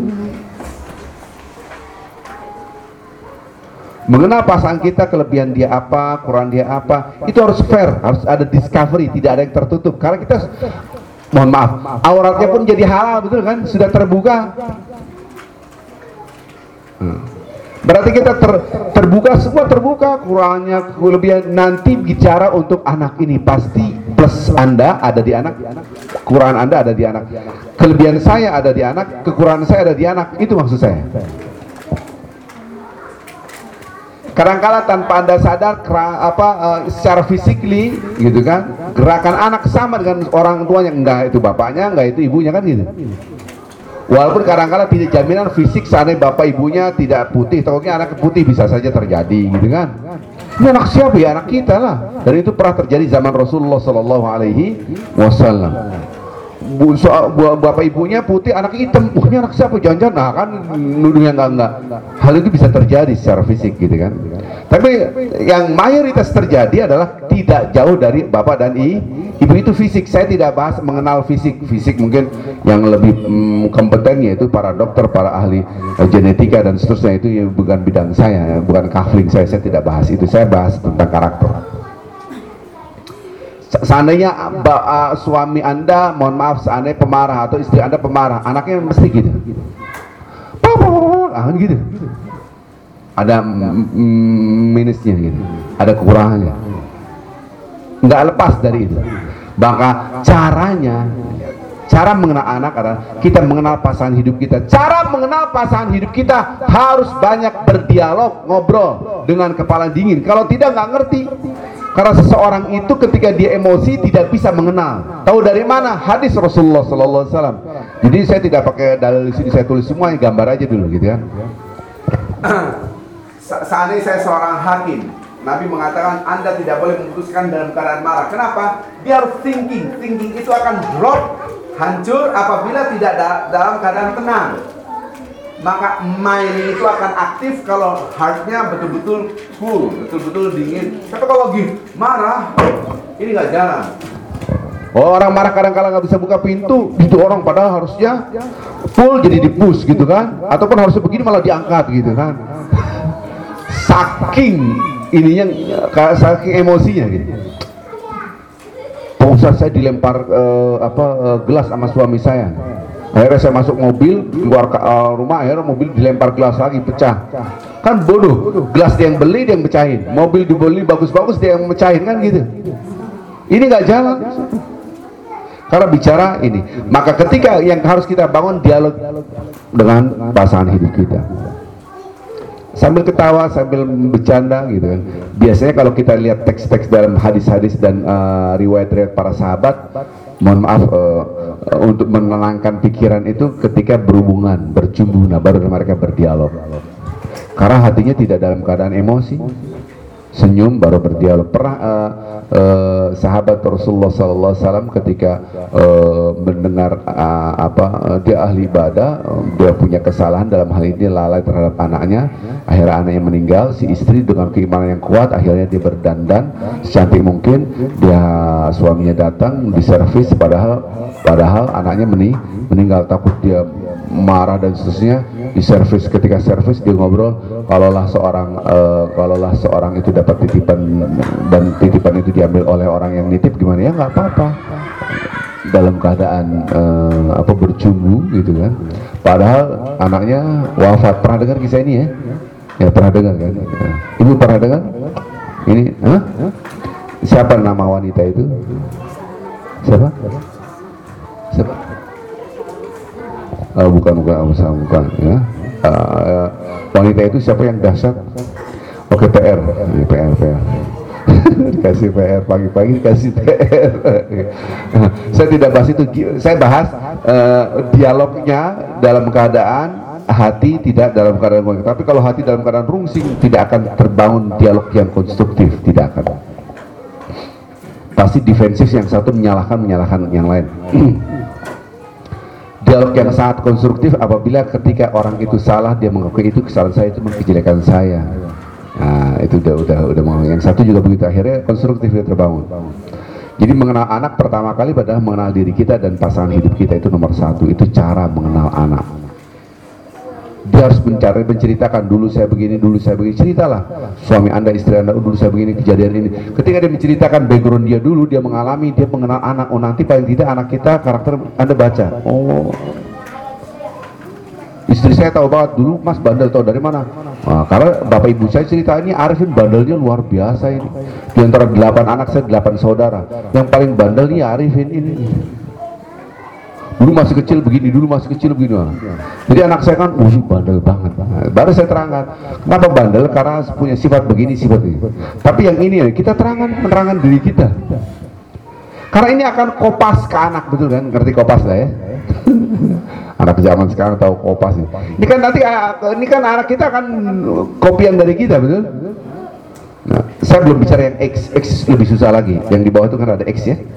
Mengenal pasangan kita, kelebihan dia apa, kurang dia apa, itu harus fair, harus ada discovery, tidak ada yang tertutup. Karena kita, mohon maaf, auratnya pun jadi halal, betul kan? Sudah terbuka. Berarti kita terbuka, semua terbuka, kurangnya, kelebihan. Nanti bicara untuk anak ini, pasti plus Anda ada di anak, kekurangan Anda ada di anak, kelebihan saya ada di anak, kekurangan saya ada di anak. Itu maksud saya. Kadang-kala tanpa Anda sadar secara fisikly gitu kan, gerakan anak sama dengan orang tuanya, enggak itu bapaknya, enggak itu ibunya kan gitu. Walaupun kadang-kala tidak jaminan fisik, seandainya bapak ibunya tidak putih, takutnya anak putih bisa saja terjadi gitu kan. Ini anak siapa ya? Anak kita lah. Dan itu pernah terjadi zaman Rasulullah SAW. Bapak ibunya putih, anak hitam, ini anak siapa? Jangan-jangan, nah kan nuduhnya enggak. Hal itu bisa terjadi secara fisik gitu kan. Tapi yang mayoritas terjadi adalah tidak jauh dari bapak dan ibu itu fisik. Saya tidak bahas mengenal fisik mungkin yang lebih kompeten, yaitu para dokter, para ahli genetika dan seterusnya. Itu bukan bidang saya, bukan kafling saya tidak bahas itu. Saya bahas tentang karakter. Seandainya suami Anda, mohon maaf, seandainya pemarah atau istri Anda pemarah, anaknya mesti gitu. Gitu. Ada minusnya gitu, ada kekurangannya. Nggak lepas dari itu. Maka cara mengenal anak adalah kita mengenal pasangan hidup kita. Cara mengenal pasangan hidup kita harus banyak berdialog, ngobrol dengan kepala dingin. Kalau tidak, nggak ngerti. Karena seseorang itu ketika dia emosi tidak bisa mengenal. Tahu dari mana? Hadis Rasulullah SAW. Jadi saya tidak pakai dalil di sini, saya tulis semuanya, gambar aja dulu gitu kan. Seandainya saya seorang hakim, Nabi mengatakan Anda tidak boleh memutuskan dalam keadaan marah. Kenapa? Dia harus thinking. Thinking itu akan drop, hancur apabila tidak dalam keadaan tenang. Maka mind itu akan aktif kalau heartnya betul-betul cool, betul-betul dingin. Tapi kalau lagi marah, ini nggak jalan. Orang marah kadang-kala nggak bisa buka pintu, gitu orang padahal harusnya full jadi di-push gitu kan, ataupun harusnya begini malah diangkat gitu kan. Saking ininya, saking emosinya gitu. Pak Ustadz, saya dilempar gelas sama suami saya. Akhirnya saya masuk mobil, keluar rumah, akhirnya mobil dilempar gelas lagi, pecah. Kan bodoh, gelas dia yang beli, dia yang pecahin. Mobil dibeli bagus-bagus, dia yang mecahin, kan gitu. Ini nggak jalan. Karena bicara ini, maka ketika yang harus kita bangun dialog dengan pasangan hidup kita. Sambil ketawa, sambil bercanda gitu kan. Biasanya kalau kita lihat teks-teks dalam hadis-hadis dan riwayat-riwayat para sahabat, mohon maaf, untuk menenangkan pikiran itu ketika berhubungan, bercumbu, nah baru mereka berdialog. Karena hatinya tidak dalam keadaan emosi, senyum baru berdialog. Pernah sahabat Rasulullah SAW ketika mendengar dia ahli ibadah, dia punya kesalahan dalam hal ini lalai terhadap anaknya, akhirnya anaknya meninggal, si istri dengan keimanan yang kuat akhirnya dia berdandan secantik mungkin, suaminya datang diservis, padahal anaknya meninggal, takut dia marah dan seterusnya. Di servis, ketika servis dia ngobrol, kalaulah seorang itu dapat titipan dan titipan itu diambil oleh orang yang nitip, gimana ya, nggak apa-apa, dalam keadaan bercumbu gitu kan. Padahal anaknya wafat. Pernah dengar kisah ini ya? Ya pernah dengar kan? Ibu pernah dengar? Ini, siapa nama wanita itu? Siapa? Bukan ya. Wanita itu siapa yang dahsyat? Oke, PR. Dikasih PR pagi-pagi, dikasih PR. Saya tidak bahas itu, saya bahas dialognya dalam keadaan hati tidak dalam keadaan rungsing. Tapi kalau hati dalam keadaan rungsing, tidak akan terbangun dialog yang konstruktif, tidak akan. Pasti defensif, yang satu menyalahkan yang lain. Dialog yang sangat konstruktif apabila ketika orang itu salah, dia mengakui itu kesalahan saya, itu kejelekan saya. Nah, itu udah mau. Yang satu juga begitu, akhirnya konstruktif dia terbangun. Jadi mengenal anak pertama kali adalah mengenal diri kita dan pasangan hidup kita, itu nomor satu. Itu cara mengenal anak. Dia harus menceritakan, dulu saya begini, ceritalah suami Anda, istri Anda, dulu saya begini, kejadian ini. Ketika dia menceritakan background dia dulu, dia mengalami, dia mengenal anak. Oh, nanti paling tidak anak kita, karakter Anda baca, oh istri saya tahu banget dulu Mas bandel, tahu dari mana? Nah, karena bapak ibu saya cerita, ini Arifin bandelnya luar biasa ini. Di antara 8 anak saya, 8 saudara, yang paling bandel nih Arifin ini. Dulu masih kecil begini. Jadi anak saya kan, bandel banget. Baru saya terangkan, kenapa bandel? Karena punya sifat begini, sifat ini. Tapi yang ini kita menerangkan diri kita. Karena ini akan kopas ke anak, betul kan? Ngerti kopas lah ya? Anak zaman sekarang tahu kopas nih. Ini kan nanti, ini kan anak kita kan kopian dari kita, betul? Nah, saya belum bicara yang X lebih susah lagi. Yang di bawah itu kan ada X ya.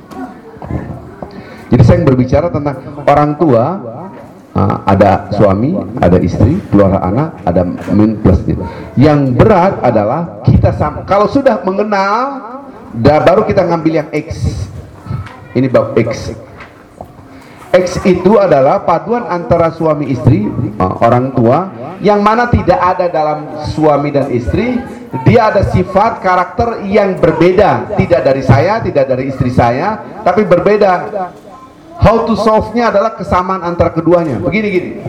Jadi saya berbicara tentang orang tua, ada suami, ada istri, keluarga anak, ada min plus dia. Yang berat adalah kita kalau sudah mengenal, baru kita ngambil yang X. Ini bab X. X itu adalah paduan antara suami istri, orang tua, yang mana tidak ada dalam suami dan istri. Dia ada sifat karakter yang berbeda, tidak dari saya, tidak dari istri saya, tapi berbeda. How to solve-nya adalah kesamaan antara keduanya. Begini.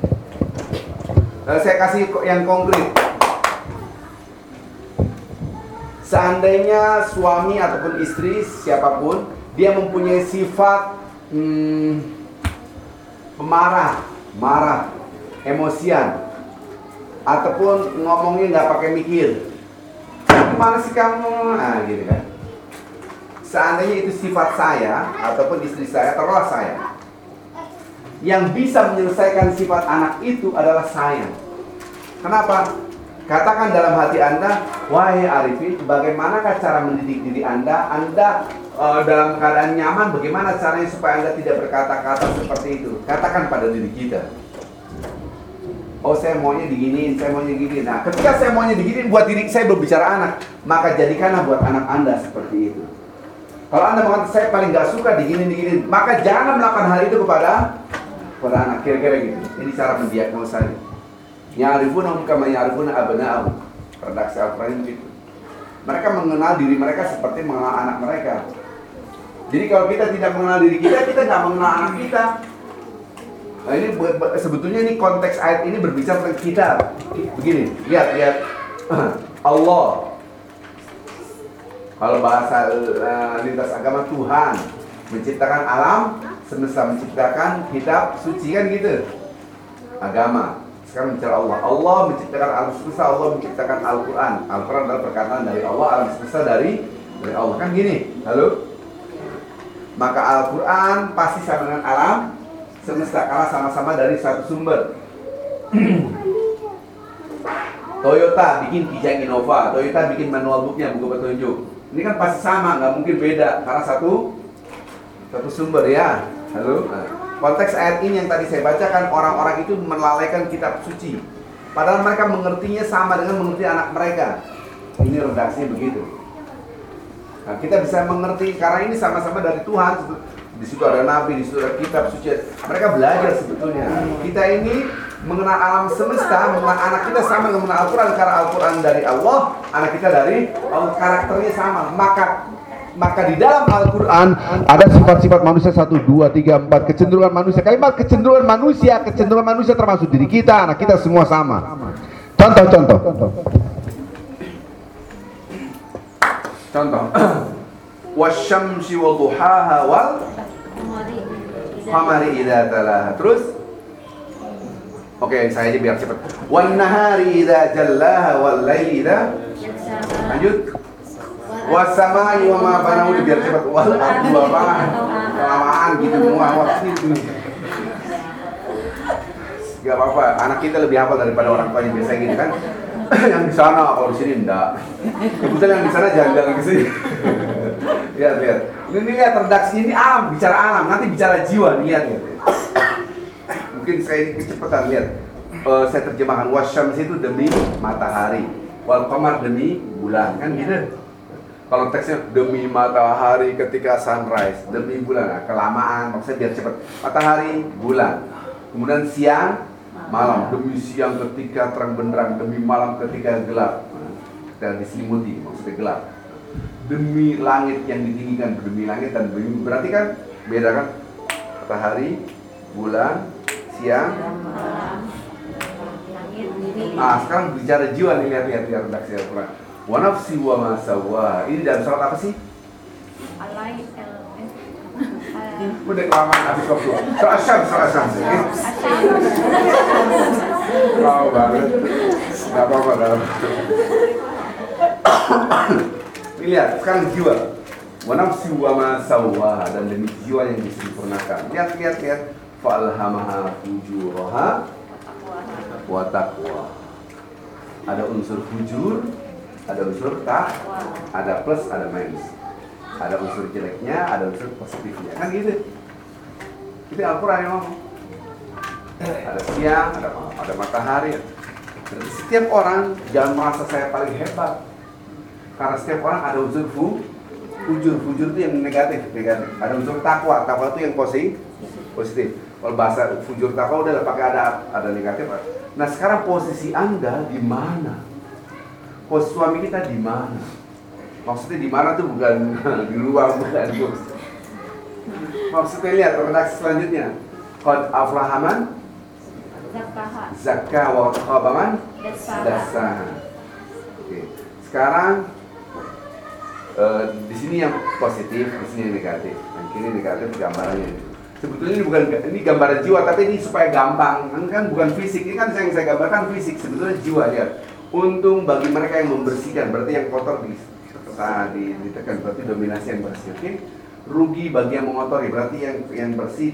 Saya kasih yang konkret. Seandainya suami ataupun istri, siapapun, dia mempunyai sifat pemarah, marah, emosian, ataupun ngomongnya nggak pakai mikir. Gimana sih kamu? Nah, gitu kan. Seandainya itu sifat saya ataupun istri saya, taruhlah saya, yang bisa menyelesaikan sifat anak itu adalah saya. Kenapa? Katakan dalam hati Anda, wahai Arifin, bagaimanakah cara mendidik diri Anda? Anda dalam keadaan nyaman, bagaimana caranya supaya Anda tidak berkata-kata seperti itu? Katakan pada diri kita. Oh, saya maunya diginiin, saya maunya diginiin. Nah, ketika saya maunya diginiin buat diri saya berbicara anak, maka jadikanlah buat anak Anda seperti itu. Kalau Anda mengatakan saya paling gak suka diginiin, maka jangan melakukan hal itu kepada anak, kira-kira gitu. Ini cara mendiagnosa. Ya'rifuna kama ya'rifuna abna'ahum. Redaksi Al-Quran itu. Mereka mengenal diri mereka seperti mengenal anak mereka. Jadi kalau kita tidak mengenal diri kita, kita nggak mengenal anak kita. Nah ini sebetulnya ini konteks ayat ini berbicara tentang kita. Begini, lihat Allah. Kalau bahasa lintas agama, Tuhan menciptakan alam semesta, menciptakan kitab suci, kan gitu. Agama. Sekarang bicara Allah. Allah menciptakan alam semesta, Allah menciptakan Al-Quran. Al-Quran adalah perkataan dari Allah, alam semesta dari Allah. Kan gini, lalu maka Al-Quran pasti sama dengan alam semesta karena sama-sama dari satu sumber. Toyota bikin Kijang Innova, Toyota bikin manual booknya, buku petunjuk. Ini kan pasti sama, nggak mungkin beda karena satu sumber ya. Lalu konteks ayat ini yang tadi saya bacakan, orang-orang itu melalaikan kitab suci, padahal mereka mengertinya sama dengan mengerti anak mereka. Ini redaksinya begitu. Nah, kita bisa mengerti karena ini sama-sama dari Tuhan. Di situ ada nabi, di situ ada kitab suci. Mereka belajar sebetulnya. Kita ini mengenal alam semesta, mengenal anak kita sama dengan mengenal Al-Quran karena Al-Quran dari Allah, anak kita dari Allah, karakternya sama. Maka di dalam Al-Quran ada sifat-sifat manusia 1, 2, 3, 4, kecenderungan manusia. Kalimat kecenderungan manusia termasuk diri kita, anak kita semua sama. Contoh, wasyamsi wa duhaha wal qamari idza talaha. Terus, oke, saya aja biar cepat. Wan nahari idza jallaha wal laili idza. Lanjut. Wasamai wa ma banahu, biar cepat. Wal ardi wa ma kelamaan gitu semua waktu itu. Gak apa-apa, anak kita lebih hafal daripada orang tuanya biasa gitu kan. Yang di sana, kalau di sini enggak. Kebetulan yang di sana jalan-jalan ke sini. Lihat. Ini lihat redaksi ini alam, bicara alam, nanti bicara jiwa, lihat. Mungkin saya kecepatan, lihat. Saya terjemahkan wasyams itu demi matahari, wal qamar demi bulan, kan gitu. Kalau teksnya demi matahari ketika sunrise, demi bulan, nah, kelamaan, maksudnya biar cepat. Matahari, bulan. Kemudian siang, malam, demi siang ketika terang benderang, demi malam ketika gelap, dan diselimuti, maksudnya gelap. Demi langit yang ditinggikan, demi langit dan demi, berarti kan beda kan? Matahari, bulan, siang, sekarang bicara jiwa nih, lihat redaksi Al-Quran. Wa nafsi wa ma sawwa. Ini dalam surat apa sih? Udah kelamaan habis waktu. Soal Asyam. Oh, banget. Gak apa-apa. Ini lihat, sekarang jiwa. Wa nafsi wa ma sawwa, dan demi jiwa yang disempurnakan. Lihat. Fa'alhamaha fujuraha wa taqwa. Ada unsur fujur, ada unsur taqwa, ada plus, ada minus. Ada unsur jeleknya, ada unsur positifnya, kan gitu. Itu Al-Quran yang ngomong. Ada siang, ada matahari. Jadi setiap orang jangan merasa saya paling hebat, karena setiap orang ada unsur fujur itu yang negatif. Ada unsur takwa itu yang positif. Kalau bahasa fujur takwa udah pakai ada negatif. Nah sekarang posisi Anda di mana? Posisi suami kita di mana? Maksudnya di mana tuh bukan di luar, bukan. Maksudnya lihat redaksi selanjutnya. Qad aflaha man zakka wa khaba man dassaha. Oke. Sekarang di sini yang positif, di sini yang negatif. Yang kiri negatif gambarannya. Sebetulnya ini gambaran jiwa, tapi ini supaya gampang. Kan bukan fisik. Ini kan yang saya gambarkan fisik, sebetulnya jiwa ya. Untung bagi mereka yang membersihkan, berarti yang kotor ditekan, berarti dominasi yang bersih. Oke? Rugi bagi yang mengotori, berarti yang bersih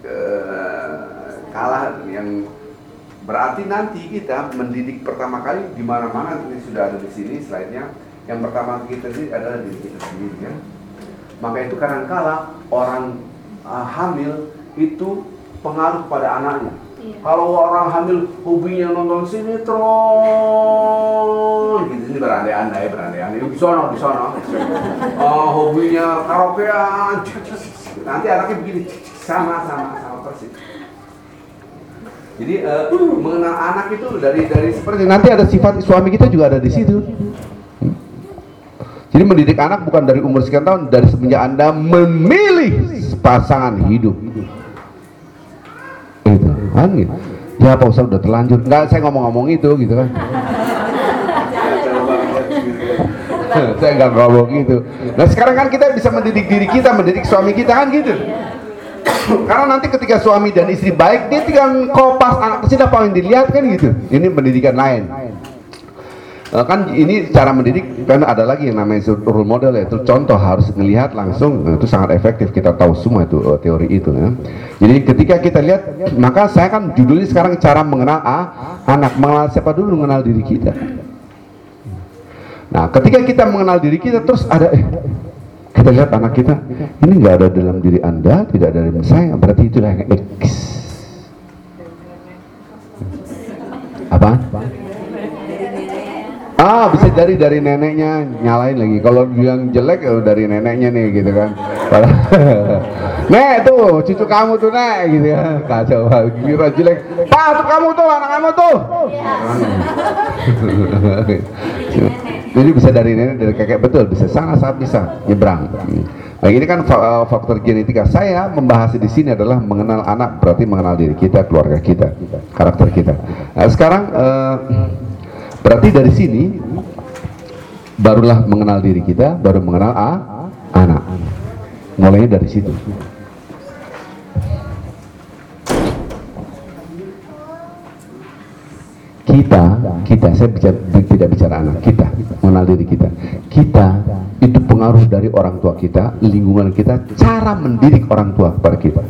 kalah. Yang berarti nanti kita mendidik pertama kali di mana-mana, ini sudah ada di sini slide-nya. Yang pertama kita sih adalah diri kita sendiri ya. Maka itu kadang-kala orang hamil itu pengaruh pada anaknya. Kalau orang hamil hobinya nonton sinetron, gitu, ini berandai-andai. Di sono. Hobinya karaokean, nanti anaknya begini, sama persis. Jadi mengenal anak itu dari seperti nanti ada sifat suami kita juga ada di situ. Jadi mendidik anak bukan dari umur sekian tahun, dari semenjak Anda memilih pasangan hidup. Itu kan gitu. Ya Pak Ustaz udah terlanjur. Enggak, saya ngomong-ngomong itu gitu kan. Saya nggak ngomong gitu. Nah sekarang kan kita bisa mendidik diri kita, mendidik suami kita kan gitu. Karena nanti ketika suami dan istri baik, dia tinggal kopas anak kecil apa yang dilihat kan gitu. Ini pendidikan lain. Kan ini cara mendidik, kan ada lagi yang namanya role model, yaitu contoh, harus melihat langsung. Itu sangat efektif, kita tahu semua itu teori itu ya. Jadi ketika kita lihat, maka saya kan judulnya sekarang cara mengenal anak. Mengenal siapa dulu? Mengenal diri kita. Nah ketika kita mengenal diri kita, terus ada kita lihat anak kita, ini nggak ada dalam diri Anda, tidak ada dalam saya, berarti itulah yang X. Apa? Bisa dari neneknya, nyalain lagi. Kalau yang jelek dari neneknya nih gitu kan. Nek tuh cucu kamu tuh nek gitu ya. Kacau, kira jelek. Pak tuh kamu tuh, anak kamu tuh. Jadi bisa dari nenek, dari kakek, betul, bisa sangat bisa nyebrang. Nah ini kan faktor genetika. Saya membahas di sini adalah mengenal anak, berarti mengenal diri kita, keluarga kita, karakter kita. Nah, sekarang berarti dari sini barulah mengenal diri kita, baru mengenal anak. Mulainya dari situ. Kita, saya tidak bicara anak, kita mengenal diri kita. Kita itu pengaruh dari orang tua kita, lingkungan kita, cara mendidik orang tua kepada kita.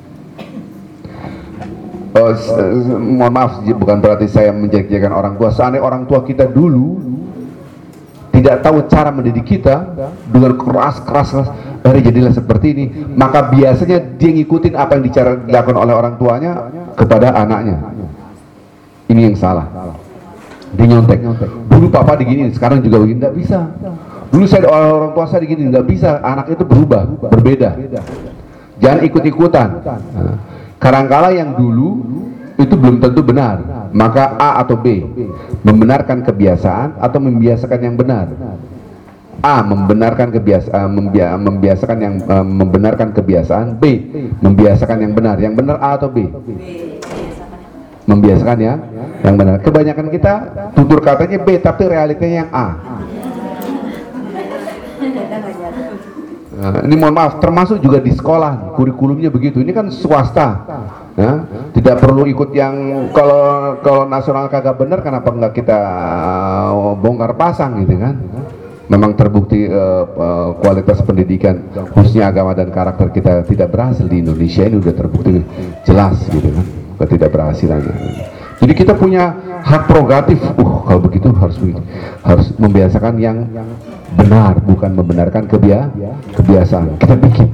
Mohon maaf, bukan berarti saya menjelek-jelekan orang tua. Seandainya orang tua kita dulu tidak tahu cara mendidik kita dengan keras, jadilah seperti ini, maka biasanya dia ngikutin apa yang dilakukan oleh orang tuanya kepada anaknya. Ini yang salah. Dia nyontek. Dulu papa digini, sekarang juga begini, nggak bisa. Dulu saya orang tua saya digini, nggak bisa. Anak itu berubah, berbeda. Jangan ikut-ikutan. Kadangkala yang dulu itu belum tentu benar, maka A atau B, membenarkan kebiasaan atau membiasakan yang benar. A membenarkan kebiasaan, membenarkan kebiasaan. B membiasakan yang benar. Yang benar A atau B? Membiasakan ya yang benar. Kebanyakan kita tutur katanya B, tapi realitanya yang A. Ini mohon maaf, termasuk juga di sekolah, kurikulumnya begitu. Ini kan swasta, ya, tidak perlu ikut yang kalau nasional kagak benar, kenapa nggak kita bongkar pasang gitu kan? Memang terbukti kualitas pendidikan, khususnya agama dan karakter kita tidak berhasil di Indonesia. Ini udah terbukti jelas gitu kan, ketidakberhasilannya. Jadi kita punya hak prerogatif. Kalau begitu harus membiasakan yang benar, bukan membenarkan kebiasaan. Kita bikin.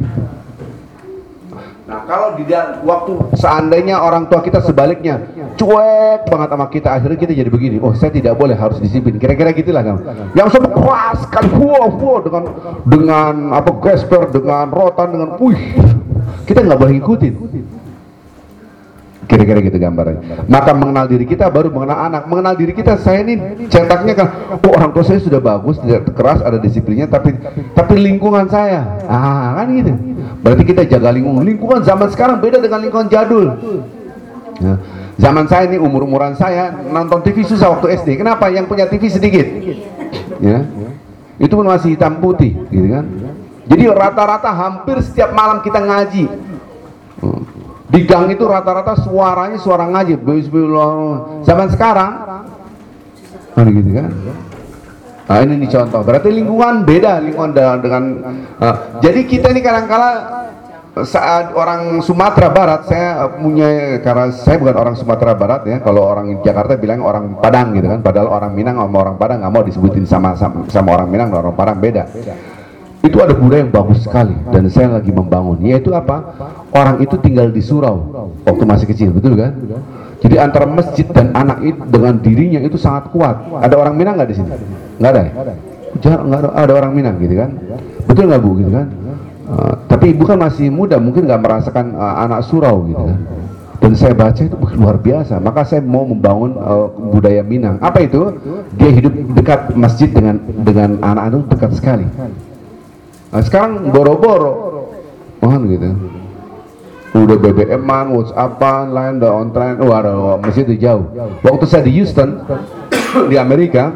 Nah, kalau di waktu seandainya orang tua kita sebaliknya cuek banget sama kita, akhirnya kita jadi begini. Saya tidak boleh, harus disiplin. Kira-kira gitulah kan. Yang sampai keras sekali, dengan apa gesper, dengan rotan, dengan kita nggak boleh ikutin. Kira-kira gitu gambarannya. Maka mengenal diri kita baru mengenal anak. Mengenal diri kita, saya ini cetaknya kan, orang tua saya sudah bagus, tidak keras, ada disiplinnya, tapi lingkungan saya, kan gitu. Berarti kita jaga lingkungan. Lingkungan zaman sekarang beda dengan lingkungan jadul. Ya. Zaman saya ini, umuran saya nonton TV susah waktu SD. Kenapa? Yang punya TV sedikit. Ya. Itu pun masih hitam putih, gitu kan. Jadi rata-rata hampir setiap malam kita ngaji. Di gang itu rata-rata suaranya suara ngaji. Zaman sekarang gitu kan. Nah, ini contoh. Berarti lingkungan beda, lingkungan dengan jadi kita ini kadang-kala saat orang Sumatera Barat, saya punya, karena saya bukan orang Sumatera Barat ya. Kalau orang Jakarta bilang orang Padang gitu kan. Padahal orang Minang sama orang Padang nggak mau disebutin sama orang Minang dan orang Padang, beda. Itu ada budaya yang bagus sekali dan saya lagi membangun, yaitu apa? Orang itu tinggal di surau waktu masih kecil, betul kan? Jadi antara masjid dan anak itu dengan dirinya itu sangat kuat. Ada orang Minang nggak di sini? Nggak ada ya? Nggak ada orang Minang gitu kan? Betul nggak Bu gitu kan? Tapi ibu kan masih muda, mungkin nggak merasakan anak surau gitu kan? Dan saya baca itu luar biasa. Maka saya mau membangun budaya Minang. Apa itu? Dia hidup dekat masjid dengan anak itu dekat sekali. Nah, sekarang boro-boro, gitu. Udah BBM-an, WhatsApp-an, lain udah on trend. Waduh, masjid itu jauh. Waktu saya di Houston, di Amerika,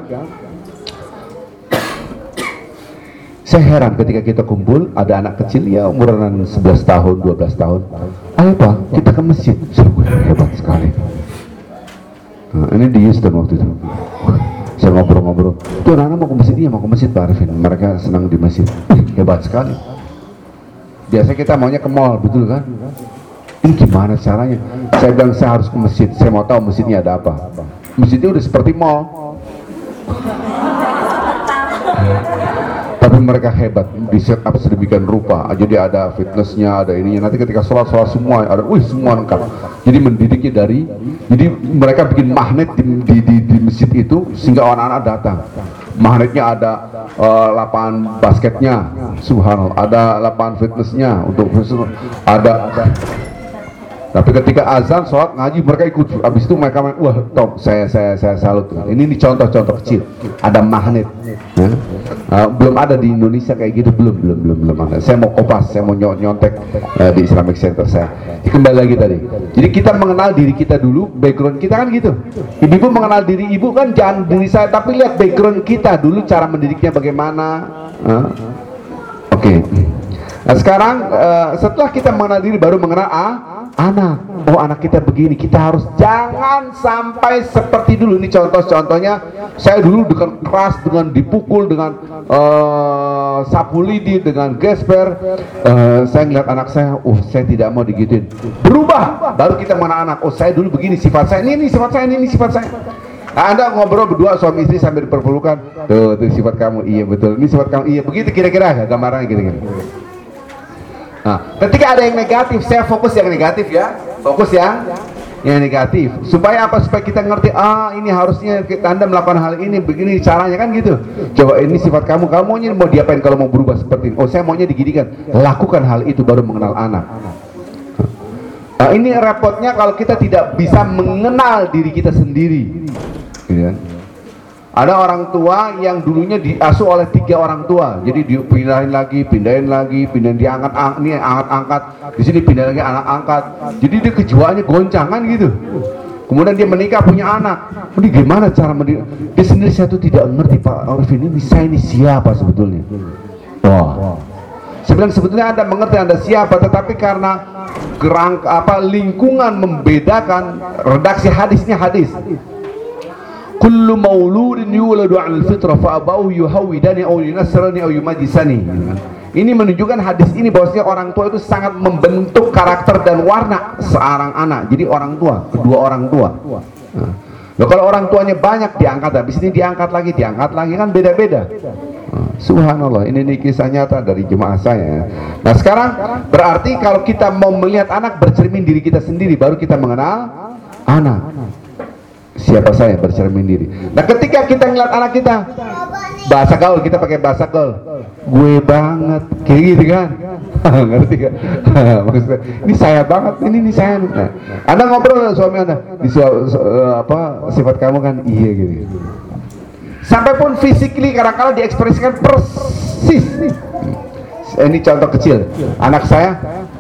saya heran ketika kita kumpul, ada anak kecil ya umuran 11 tahun, 12 tahun. Ayo Pak, kita ke masjid. Hebat sekali. Nah, ini di Houston waktu itu. Saya ngobrol-ngobrol. Tuh anak-anak mau ke masjid, iya mau ke masjid Pak Arifin. Mereka senang di masjid. Hebat sekali. Biasanya kita maunya ke mall, betul kan? Ini gimana caranya? Saya bilang saya harus ke masjid. Saya mau tahu masjidnya ada apa. Masjidnya udah seperti mall. Tapi mereka hebat, di set up sedemikian rupa. Jadi ada fitnessnya, ada ininya. Nanti ketika sholat semua ada, semua lengkap. Jadi mendidiknya jadi mereka bikin magnet di masjid itu sehingga anak-anak datang. Magnetnya ada lapangan basketnya, subhanallah. Ada lapangan fitnessnya untuk ada. Tapi ketika azan, sholat, ngaji mereka ikut. Habis itu mereka main, wah top, saya salut. Ini contoh-contoh kecil. Ada magnet. Ya. Belum ada di Indonesia kayak gitu, belum ada. Saya mau kopas, saya mau nyontek di Islamic Center saya. Kembali lagi tadi. Jadi kita mengenal diri kita dulu, background kita kan gitu. Ibu mengenal diri ibu kan jangan diri saya, tapi lihat background kita dulu, cara mendidiknya bagaimana. Oke. Nah sekarang setelah kita mengenal diri, baru mengenal anak. Oh anak kita begini, kita harus jangan sampai seperti dulu. Ini contohnya, saya dulu dengan keras, dengan dipukul, dengan sapu lidi, dengan gesper. Saya ngeliat anak saya, saya tidak mau digituin. Berubah, baru kita mengenal anak. Oh saya dulu begini sifat saya, ini sifat saya, ini sifat saya. Nah, Anda ngobrol berdua suami istri sambil berpelukan. Tuh sifat kamu, iya betul. Ini sifat kamu, iya begitu kira-kira gambarannya gitu-gitu. Nah, ketika ada yang negatif, saya fokus yang negatif ya, fokus yang negatif. Supaya apa? Supaya kita ngerti, ini harusnya Anda melakukan hal ini, begini caranya kan gitu. Coba ini sifat kamu maunya mau diapain kalau mau berubah seperti ini? Oh saya maunya diginikan. Lakukan hal itu baru mengenal anak. Nah, ini repotnya kalau kita tidak bisa mengenal diri kita sendiri. Gitu kan? Ada orang tua yang dulunya diasuh oleh 3 orang tua, jadi dipindahin lagi, diangkat-angkat, di sini pindah lagi anak angkat, jadi dia kejiwaannya goncangan gitu. Kemudian dia menikah punya anak, ini gimana cara mendidik? Dia sendiri satu tidak mengerti, Pak Arifin ini saya ini siapa sebetulnya? Wah, sebetulnya Anda mengerti Anda siapa, tetapi karena lingkungan membedakan. Redaksi hadisnya hadis. Kullu mauludin yuladu 'alal fitrah fa abahu yuhawidani aw yunasrani aw yumajisani. Ini menunjukkan hadis ini bahwasanya orang tua itu sangat membentuk karakter dan warna seorang anak. Jadi orang tua, kedua orang tua. Nah, kalau orang tuanya banyak diangkat, habis ini diangkat lagi kan beda-beda. Subhanallah, ini kisah nyata dari jemaah saya. Nah sekarang berarti kalau kita mau melihat anak, bercermin diri kita sendiri, baru kita mengenal anak. Siapa saya, bercermin diri. Nah ketika kita ngeliat anak kita, bahasa gaul, kita pakai bahasa gaul, gue banget, kayak gitu kan. Ngerti kan? Maksudnya, ini saya banget, ini saya. Nah, Anda ngobrol dengan suami Anda, sifat kamu kan, iya gitu. Sampai pun physically kadang-kadang diekspresikan persis. Ini contoh kecil, anak saya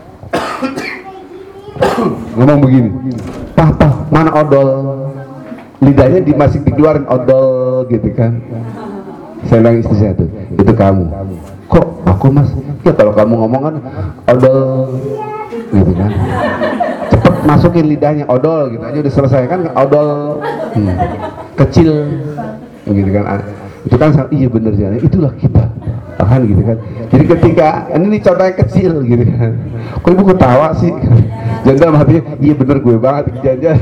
ngomong begini, Papa, mana odol? Lidahnya masih dikeluarin odol gitu kan. Saya bilang istri saya tuh, itu kamu. Kok aku mas? Ya kalau kamu ngomong kan odol gitu kan. Cepet masukin lidahnya odol gitu aja udah selesai kan, odol kecil gitu kan. Itu kan iya bener sih, itulah kita. Kan gitu kan. Jadi ketika ini contohnya kecil gitu kan. Kok ibu ketawa sih? Jangan dalam hatinya, iya bener gue banget jangan.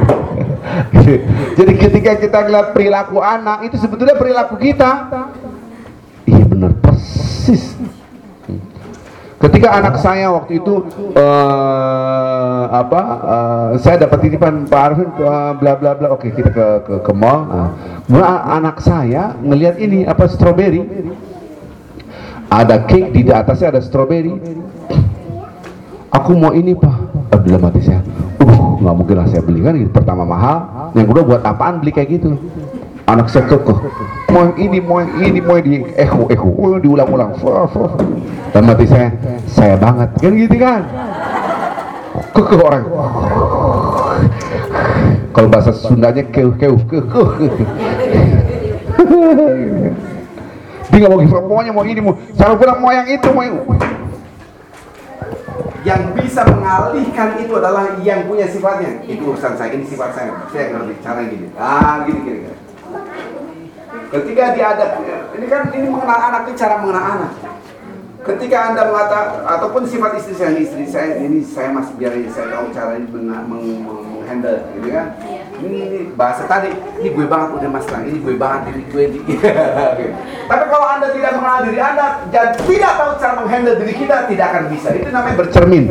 Jadi ketika kita lihat perilaku anak, itu sebetulnya perilaku kita. Iya bener persis. Ketika anak saya waktu itu saya dapat titipan Pak Arifin bla bla bla, oke kita ke mall. Anak saya ngelihat ini strawberry. Ada cake di atasnya ada strawberry. Aku mau ini Pak. Dalam hati saya, nggak mungkin lah saya beli kan, gitu. Pertama mahal, yang kedua buat apaan beli kayak gitu. Anak saya kekeh, mau yang ini, mau yang ini, mau yang di echo, diulang-ulang, dan mati saya banget, kan gitu kan, kekeh orang. Kalau bahasa Sundanya keuh. Dia nggak mau gitu, pokoknya mau ini, mau saya bilang mau yang itu, mau yang. Yang bisa mengalihkan itu adalah yang punya sifatnya. Itu urusan saya, ini sifat saya ngerti cara gini. Gini. Ketika dia ada, ini mengenal anak, ini cara mengenal anak. Ketika Anda mengatakan, ataupun sifat istri saya, ini saya masih biarin, saya tahu cara ini menghandle, gitu kan. Ini bahasa tadi, ini gue banget udah mas Lang, ini gue banget, ini gue. Tapi kalau Anda tidak mengenal diri Anda dan tidak tahu cara menghandle diri kita, tidak akan bisa. Itu namanya bercermin.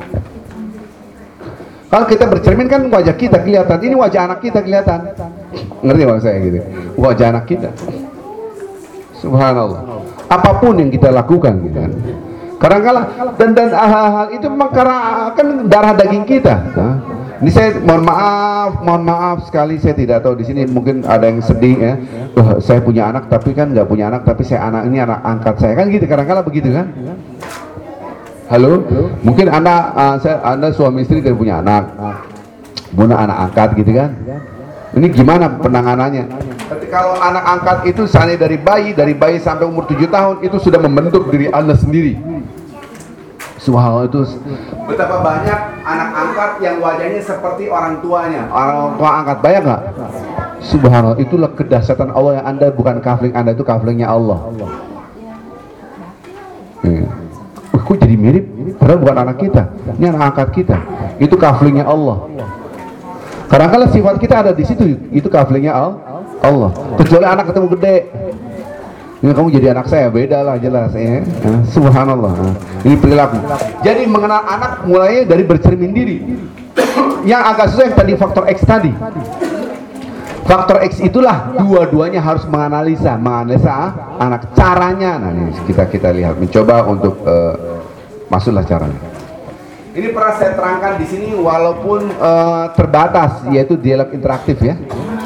Kalau kita bercermin kan wajah kita kelihatan, ini wajah anak kita kelihatan. Ngerti maksud saya gitu? Wajah anak kita. Subhanallah. Apapun yang kita lakukan gitu kan. Kadang-kala dan hal-hal itu memang karena kan darah daging kita. Ini saya mohon maaf sekali, saya tidak tahu di sini mungkin ada yang sedih ya. Saya punya anak tapi kan nggak punya anak, tapi ini anak angkat saya kan gitu. Kadang-kala begitu kan. Halo, mungkin anda suami istri tidak punya anak, punya anak angkat gitu kan. Ini gimana penanganannya? Kalau anak angkat itu misalnya dari bayi sampai umur 7 tahun itu sudah membentuk diri Anda sendiri. Subhanallah, itu betapa banyak anak angkat yang wajahnya seperti orang tuanya. Orang tua angkat, banyak nggak? Subhanallah, itulah kedahsyatan Allah yang Anda bukan kafling Anda, itu kaflingnya Allah. Kok jadi mirip? Padahal bukan anak kita, ini anak angkat kita. Itu kaflingnya Allah. Kadang-kadang sifat kita ada di situ, itu kaflingnya Allah. Kecuali anak ketemu gede, ini kamu jadi anak saya, beda lah jelas ya. Subhanallah. Ini perilaku. Jadi mengenal anak mulainya dari bercermin diri. Yang agak susah yang tadi faktor X tadi. Faktor X itulah dua-duanya harus menganalisa anak caranya. Nah, ini kita lihat, mencoba untuk masuklah caranya. Ini pernah saya terangkan di sini walaupun terbatas, yaitu dialog interaktif ya.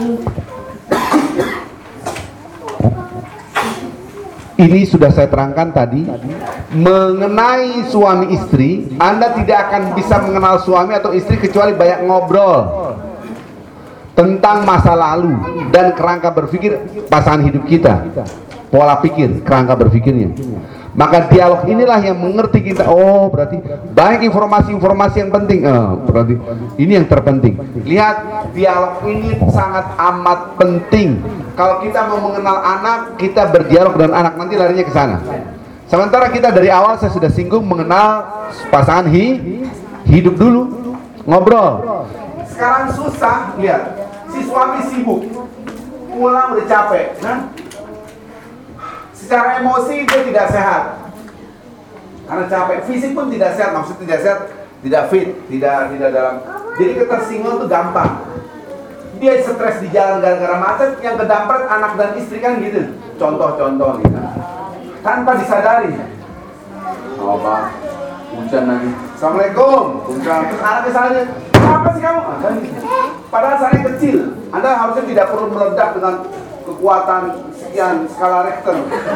Ini sudah saya terangkan tadi mengenai suami istri. Anda tidak akan bisa mengenal suami atau istri kecuali banyak ngobrol tentang masa lalu dan kerangka berpikir pasangan hidup kita, pola pikir, kerangka berpikirnya. Maka dialog inilah yang mengerti kita. Oh, berarti banyak informasi-informasi yang penting. Berarti ini yang terpenting. Lihat, dialog ini sangat amat penting. Kalau kita mau mengenal anak, kita berdialog dengan anak, nanti larinya ke sana. Sementara kita dari awal saya sudah singgung mengenal pasangan hidup dulu, ngobrol. Sekarang susah, lihat. Si suami sibuk, pulang udah capek, nah? Secara emosi dia tidak sehat karena capek, fisik pun tidak sehat, maksudnya tidak sehat, tidak fit, tidak dalam. Jadi ketersinggung itu gampang. Dia stres di jalan gara-gara macet, yang kedampret anak dan istri kan gitu. Contoh gitu. Tanpa disadari. Oh Pak, hujan lagi. Assalamualaikum. Hujan. Terus anaknya salahnya, apa sih kamu? Padahal salahnya kecil. Anda harusnya tidak perlu meledak dengan kekuatan sekian skala Richter.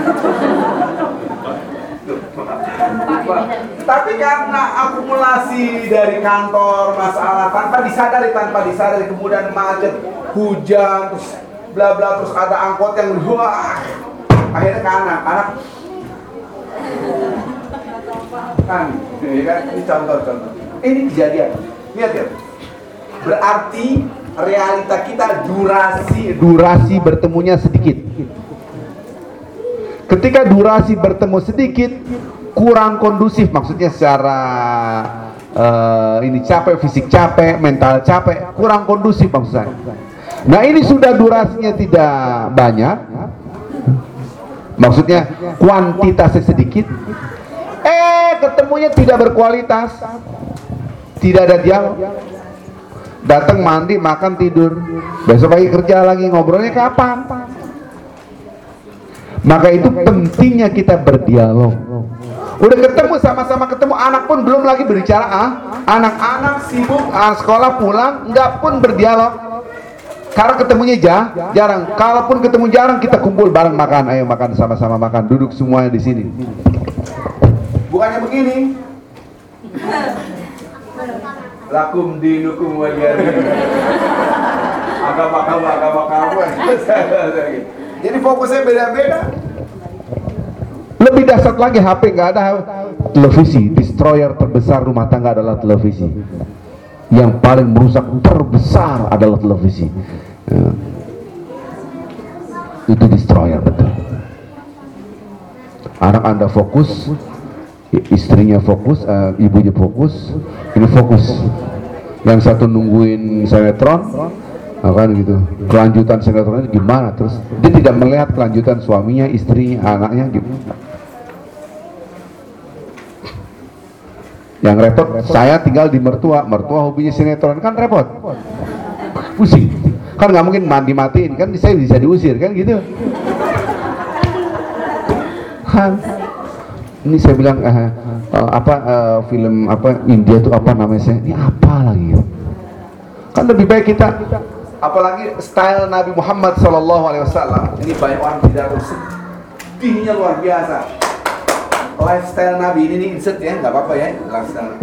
Tapi karena akumulasi dari kantor masalah tanpa disadari kemudian macet, hujan, terus bla bla, terus ada angkot yang wah, akhirnya ke anak kan, ini contoh. Ini kejadian. Lihat ya. Berarti realita kita durasi bertemunya sedikit. Ketika durasi bertemu sedikit, kurang kondusif, maksudnya secara ini capek, fisik capek, mental capek, kurang kondusif maksud saya. Nah ini sudah durasinya tidak banyak, maksudnya kuantitasnya sedikit, ketemunya tidak berkualitas, tidak ada dialog. Datang mandi, makan, tidur, besok pagi kerja lagi, ngobrolnya kapan? Maka itu pentingnya kita berdialog. Udah ketemu, sama-sama ketemu, anak pun belum lagi berbicara. Anak-anak sibuk, sekolah pulang, nggak pun berdialog. Karena ketemunya jarang. Kalaupun ketemu jarang, kita kumpul bareng makan. Ayo makan, sama-sama makan. Duduk semuanya di sini. Bukannya begini. Lakum dinukum waliyadin. Agama kamu. Jadi fokusnya beda-beda. Lebih dahsyat lagi, HP nggak ada. Televisi, destroyer terbesar rumah tangga adalah televisi. Yang paling merusak terbesar adalah televisi. Ya. Itu destroyer betul. Anak Anda fokus, istrinya fokus, ibunya fokus, ini fokus. Yang satu nungguin sinetron, kan gitu. Kelanjutan sinetronnya gimana? Terus dia tidak melihat kelanjutan suaminya, istrinya, anaknya gitu. Yang repot, saya tinggal di mertua hobinya sinetron, kan repot, pusing, kan nggak mungkin mati-matiin, kan saya bisa diusir, kan gitu. Han, ini saya bilang film apa India tuh apa namanya, saya ini apa lagi, kan lebih baik kita, apalagi style Nabi Muhammad SAW, ini banyak orang tidak tahu, sedihnya luar biasa. Lifestyle Nabi ini insert ya, nggak apa-apa ya, lifestyle.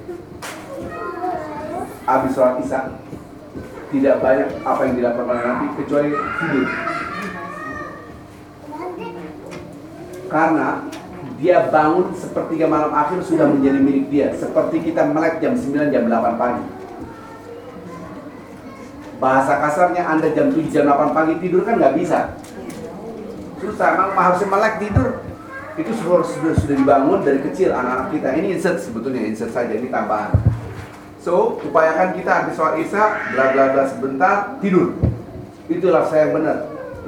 Habis sholat isya tidak banyak apa yang dilakukan oleh Nabi kecuali tidur. Karena dia bangun sepertiga malam akhir sudah menjadi milik dia, seperti kita melek jam 9 jam 8 pagi. Bahasa kasarnya Anda jam 7 jam 8 pagi tidur kan nggak bisa. Susah, memang harusnya melek tidur. Itu sudah dibangun dari kecil anak-anak kita. Ini insert sebetulnya, insert saja, ini tambahan. So, upayakan kita habis sholat isya, bla bla bla sebentar, tidur. Itulah saya yang benar.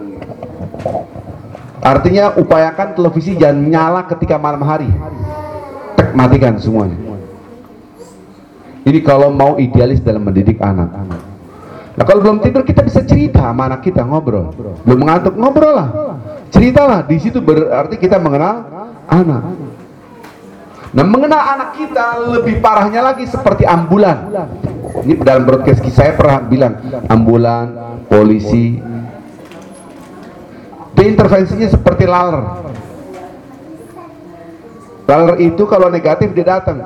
Artinya upayakan televisi jangan nyala ketika malam hari. Matikan semuanya. Ini kalau mau idealis dalam mendidik anak. Nah kalau belum tidur kita bisa cerita sama anak kita, ngobrol. Belum mengantuk, ngobrol lah. Ceritalah, di situ berarti kita mengenal anak. Nah, mengenal anak kita lebih parahnya lagi seperti ambulan. Ini dalam broadcast saya pernah bilang, ambulan, polisi, intervensinya seperti laler. Laler itu kalau negatif dia datang.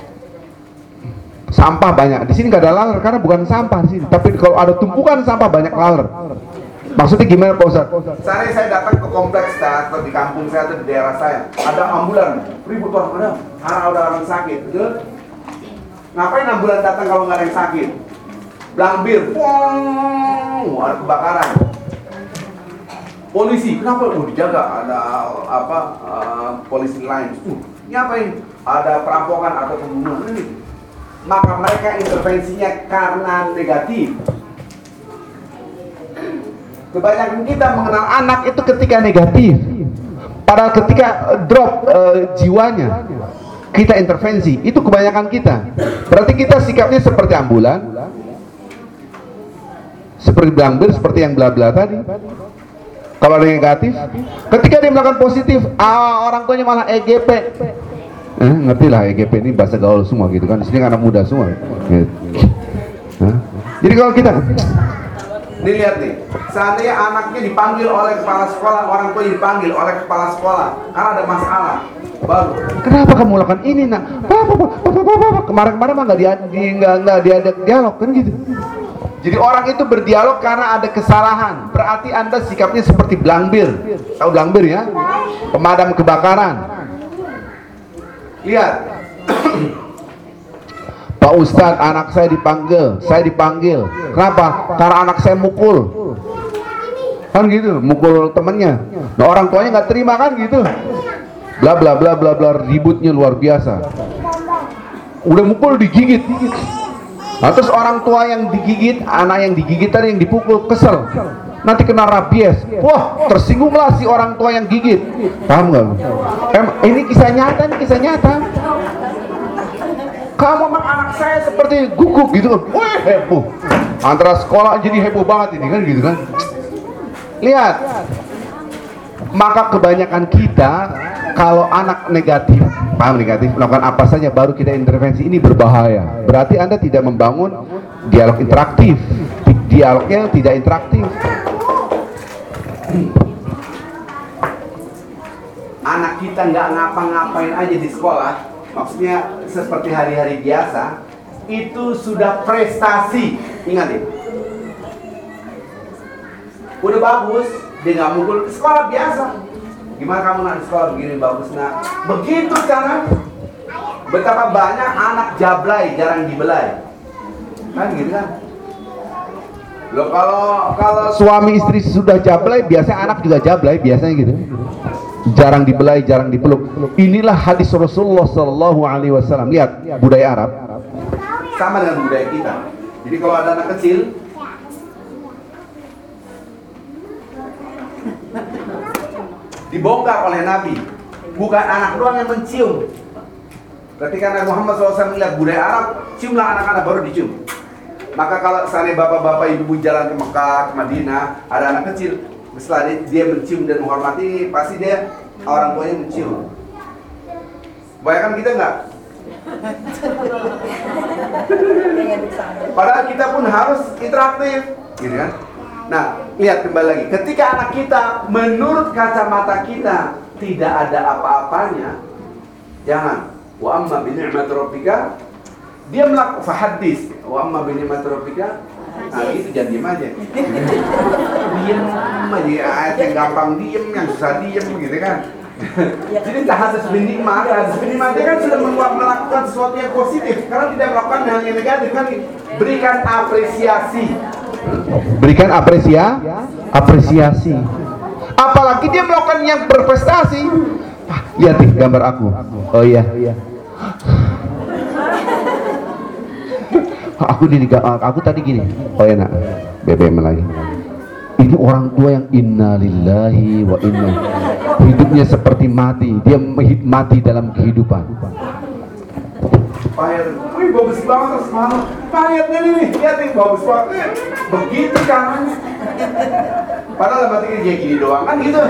Sampah banyak. Di sini nggak ada laler karena bukan sampah di sini. Tapi kalau ada tumpukan sampah banyak laler. Maksudnya gimana Pak Ustadz? Saya datang ke kompleks atau di kampung saya atau di daerah saya, ada ambulan, ribut orang, ada orang sakit, betul? Ngapain ambulan datang kalau nggak ada yang sakit? Blambir, ada kebakaran. Polisi, kenapa? Dijaga, ada polisi lain. Ini apa ini? Ada perampokan atau pembunuhan ini. Maka mereka intervensinya karena negatif. Kebanyakan kita mengenal anak itu ketika negatif. Padahal ketika drop jiwanya, kita intervensi. Itu kebanyakan kita. Berarti kita sikapnya seperti ambulan, seperti blambir, seperti yang bla-bla tadi. Kalau ada negatif, ketika dia melakukan positif, orang tuanya malah EGP. Ngerti lah EGP ini bahasa gaul semua gitu kan. Di sini anak muda semua. Gitu. Jadi kalau kita dilihat nih, seandainya anaknya dipanggil oleh kepala sekolah, orang tua dipanggil oleh kepala sekolah karena ada masalah, baru kenapa kamu lakukan ini nak? Kemarin-kemarin mah nggak diajak dialog kan gitu. Jadi orang itu berdialog karena ada kesalahan. Berarti Anda sikapnya seperti blambir. Tahu blambir ya? Pemadam kebakaran. Lihat. Pak Ustadz, anak saya dipanggil. Kenapa? Karena anak saya mukul. Kan gitu, mukul temennya. Nah orang tuanya nggak terima kan gitu. Bla bla bla bla bla, ributnya luar biasa. Udah mukul digigit. Nah, terus orang tua yang digigit, anak yang digigit tadi yang dipukul kesel. Nanti kena rabies. Wah, tersinggunglah si orang tua yang gigit. Paham nggak? Ini kisah nyata. Kamu memang anak saya seperti guguk gitu kan. Wah, heboh. Antara sekolah jadi heboh banget ini kan gitu kan. Lihat. Maka kebanyakan kita kalau anak negatif, paham negatif, melakukan apa saja baru kita intervensi, ini berbahaya. Berarti Anda tidak membangun dialog interaktif. Dialognya tidak interaktif. Anak kita nggak ngapa-ngapain aja di sekolah, maksudnya seperti hari-hari biasa, itu sudah prestasi. Ingat ya, udah bagus, dia nggak mukul. Sekolah biasa. Gimana kamu nak di sekolah begini bagus nak? Begitu sekarang. Betapa banyak anak jablay jarang dibelai. Kan gitu kan? Loh, kalau suami istri sudah jablay, biasanya anak juga jablay, biasanya gitu. Jarang dibelai, jarang dipeluk. Inilah hadis Rasulullah Sallallahu Alaihi Wasallam. Lihat budaya Arab sama dengan budaya kita. Jadi kalau ada anak kecil, dibongkar oleh Nabi, bukan anak doang yang mencium. Ketika Nabi Muhammad SAW melihat budaya Arab, ciumlah anak-anak baru dicium. Maka kalau seandainya bapak-bapak ibu jalan ke Mekah, ke Madinah, ada anak kecil, setelah dia mencium dan menghormati, pasti dia orang tuanya mencium. Bayangkan kita enggak? Padahal kita pun harus interaktif, gitu kan? Nah, lihat kembali lagi. Ketika anak kita, menurut kacamata kita, tidak ada apa-apanya, jangan. Wa amma bi ni'mati rabbika, dia melakukan fahadis. Wa amma bi ni'mati rabbika, nah itu jangan diem aja. Diem aja, ayat yang gampang diem, yang susah diem, gitu kan? Jadi tahadus bin nikmat, dia kan sudah melakukan sesuatu yang positif, karena tidak melakukan hal yang negatif kan. Berikan apresiasi. Berikan apresiasi. Apalagi dia melakukan yang berprestasi. Lihat nih gambar aku. Oh iya. Aku tadi gini. Oh ya nak, BBM lagi. Ini orang tua yang innalillahi wa inna. Hidupnya seperti mati. Dia mati dalam kehidupan. Payet, wih bagus banget semangat. Payetnya nih, lihat nih bagus banget. Begitu caranya. Padahal berarti dia gini doang kan gitu.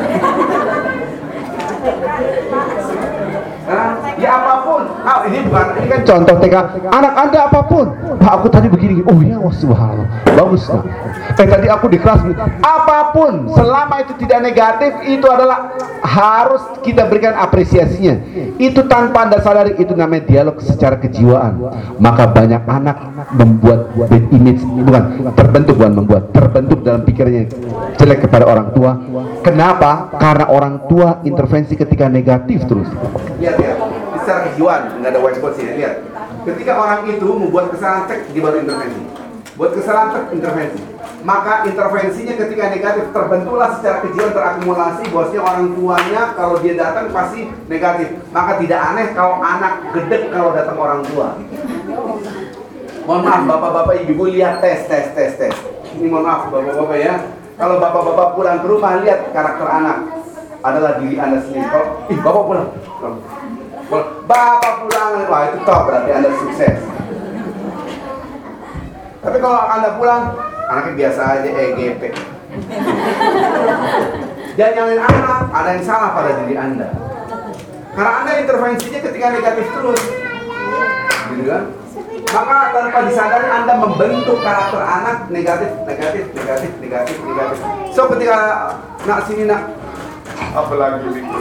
Ya apapun. Nah, ini kan contoh TK. Anak Anda apapun. Pak, aku tadi begini. Oh ya, wah subhanallah. Bagus nah. Tadi aku di kelas gitu. Apapun, selama itu tidak negatif, itu adalah harus kita berikan apresiasinya. Itu tanpa Anda sadari, itu namanya dialog secara kejiwaan. Maka banyak anak membuat bad image, terbentuk dalam pikirannya jelek kepada orang tua. Kenapa? Karena orang tua intervensi ketika negatif terus. Lihat ya, secara kejiwaan, nggak ada white spot sih. Lihat, ketika orang itu membuat kesalahan, cek dia baru intervensi. Buat kesalahan, cek intervensi. Maka intervensinya ketika negatif, terbentuklah secara kejiwaan, terakumulasi bahwasanya orang tuanya kalau dia datang pasti negatif. Maka tidak aneh kalau anak gedek kalau datang orang tua. Mohon maaf bapak-bapak ibu lihat tes. Ini mohon maaf bapak-bapak ya. Kalau bapak-bapak pulang ke rumah, lihat karakter anak adalah diri Anda sendiri. Kalau bapak pulang, wah itu top, berarti Anda sukses. Tapi kalau Anda pulang, anaknya biasa aja, EGP. Jangan nyalain anak, ada yang salah pada diri Anda. Karena Anda intervensinya ketika negatif terus, gitu kan? Maka tanpa disadari Anda membentuk karakter anak negatif. So ketika nak sini nak, apa lagi ini?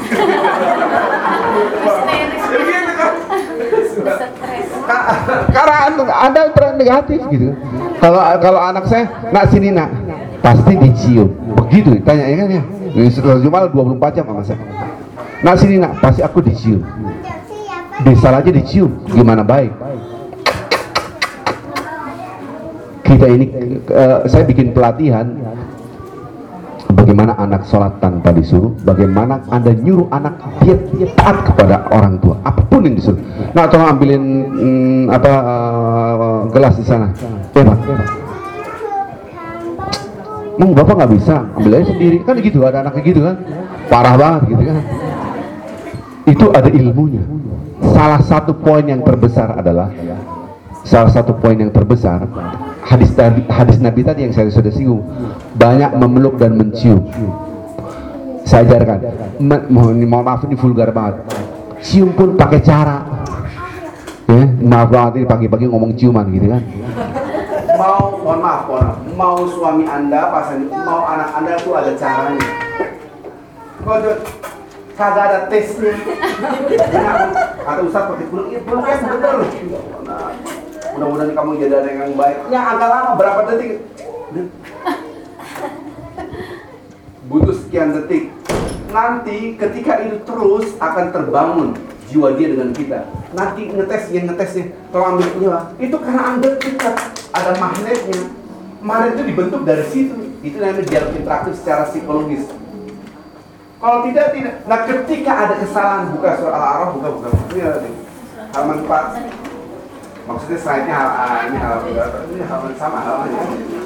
Karena Anda negatif gitu. Kalau anak saya nak sini nak, pasti dicium. Begitu tanya ya kan ya. Cuma 24 jam sama saya. Nak sini nak, pasti aku dicium. Bisa aja dicium, gimana baik. Kita ini, saya bikin pelatihan bagaimana anak sholat tanpa disuruh, bagaimana Anda nyuruh anak dia taat kepada orang tua, apapun yang disuruh. Nah, tolong ambilin gelas di sana. Pak. Bapak nggak bisa, ambil aja sendiri. Kan gitu, ada anak gitu kan, parah banget gitu kan. Itu ada ilmunya. Salah satu poin yang terbesar hadis Nabi tadi yang saya sudah singgung, banyak memeluk dan mencium. Saya ajarkan. Mohon maaf ini vulgar banget. Cium pun pakai cara. Ya, maaf banget ini pagi-pagi ngomong ciuman gitu kan. Mohon maaf, mau suami Anda, pasangan, mau anak Anda tuh ada caranya. Kok kagak ada tesnya. Kata Ustaz pakai peluk, iya peluk yang bener. Mudah-mudahan kamu jadi anak yang baik. Ya agak lama, berapa detik? Butuh sekian detik. Nanti ketika itu terus akan terbangun jiwa dia dengan kita. Nanti ngetesnya, kalau ambil nyawa itu karena Anda dekat, ada magnetnya. Magnet itu dibentuk dari situ. Itu namanya dialog interaktif secara psikologis. Kalau tidak. Nah, ketika ada kesalahan, buka surah Al-A'raf, buka. Ini halaman 4. Maksudnya slide-nya ini halaman sama halamannya.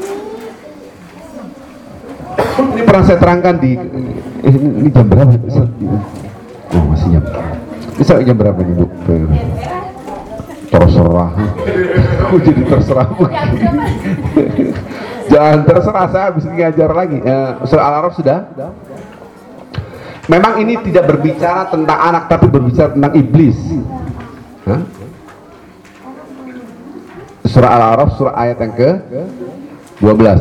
Ini pernah saya terangkan di ini jam berapa? Oh, masih jam. Bisa jam berapa nih, Bu? Terserah. Aku jadi terserah. Jangan terserah, saya habis ngajar lagi. Surah Al-A'raf sudah? Memang ini tidak berbicara tentang anak, tapi berbicara tentang iblis. Hah? Surah Al-A'raf, surah ayat yang ke-12.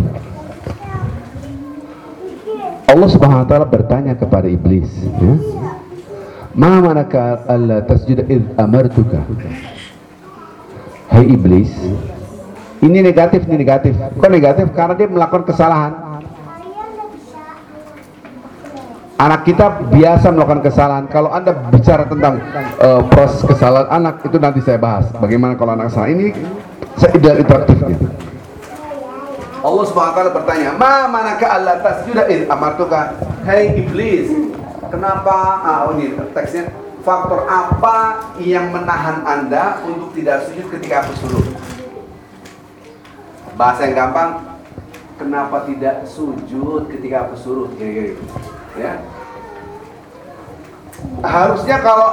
Allah Subhanahu wa taala bertanya kepada iblis, ya? Ma manaka alla tasjuda id amartuka. Hai iblis. Ini negatif. Kok negatif? Karena dia melakukan kesalahan. Anak kita biasa melakukan kesalahan. Kalau Anda bicara tentang proses kesalahan anak, itu nanti saya bahas. Bagaimana kalau anak salah. Ini saya tidak interaktif gitu. Allah Subhanahu wa taala bertanya, "Ma manaka alla tasjuda id amartuka?" Hai iblis, kenapa? Ini teksnya, faktor apa yang menahan Anda untuk tidak sujud ketika aku suruh? Bahasa yang gampang, kenapa tidak sujud ketika aku suruh? Kira-kira gitu. Ya. Harusnya kalau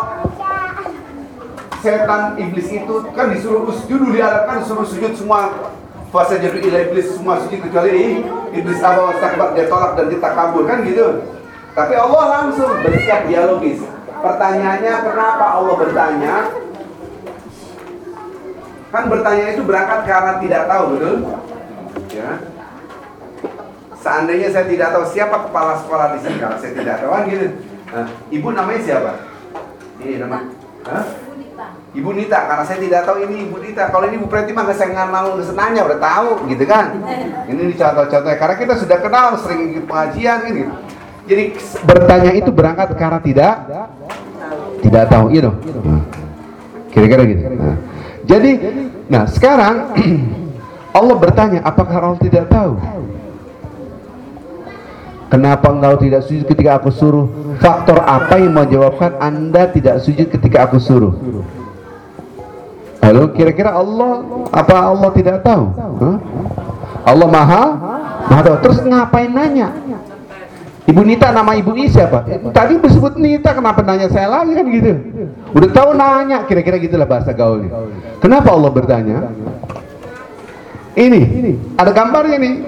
setan iblis itu kan disuruh usjudu, diharapkan disuruh sujud semua. Fasa jadi iblis semua sujud kecuali iblis aba wastakbar, dia tolak dan ditakabur kan gitu. Tapi Allah langsung bersikap dialogis. Pertanyaannya, kenapa Allah bertanya? Kan bertanya itu berangkat karena tidak tahu, betul? Ya. Seandainya saya tidak tahu siapa kepala sekolah di sini, kalau saya tidak tahu kan gitu. Nah, ibu namanya siapa? Ini nama? Ibu Nita, karena saya tidak tahu ini Ibu Nita. Kalau ini Ibu Preti mah nggak saya nggak senanya, udah tahu, gitu kan? Ini contoh-contohnya. Karena kita sudah kenal, sering ikut pengajian, gitu. Jadi bertanya itu berangkat karena tidak tahu, iya dong. Kira-kira gitu. Jadi, sekarang Allah bertanya, apakah Allah tidak tahu? Kenapa engkau tidak sujud ketika aku suruh? Faktor apa yang menjawabkan Anda tidak sujud ketika aku suruh? Halo, kira-kira Allah tidak tahu? Allah maha tahu. Terus ngapain nanya? Ibu Nita, nama Ibu I siapa? Tadi disebut Nita, kenapa nanya saya lagi kan gitu? Udah tahu nanya, kira-kira gitulah bahasa gaulnya. Kenapa Allah bertanya? Ini ada gambarnya nih.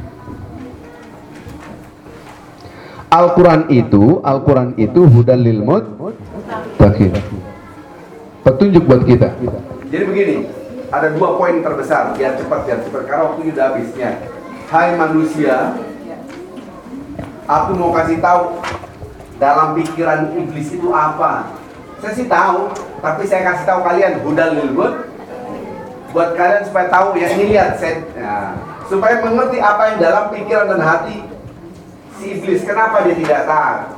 Al-Quran itu hudan lil muttaqin. Petunjuk buat kita. Jadi begini, ada 2 poin terbesar, biar cepat karena waktu sudah habisnya. Hai manusia, aku mau kasih tahu dalam pikiran iblis itu apa. Saya sih tahu, tapi saya kasih tahu kalian hudan lil muttaqin. Buat kalian supaya tahu, ya ini lihat supaya mengerti apa yang dalam pikiran dan hati si iblis, kenapa dia tidak taat.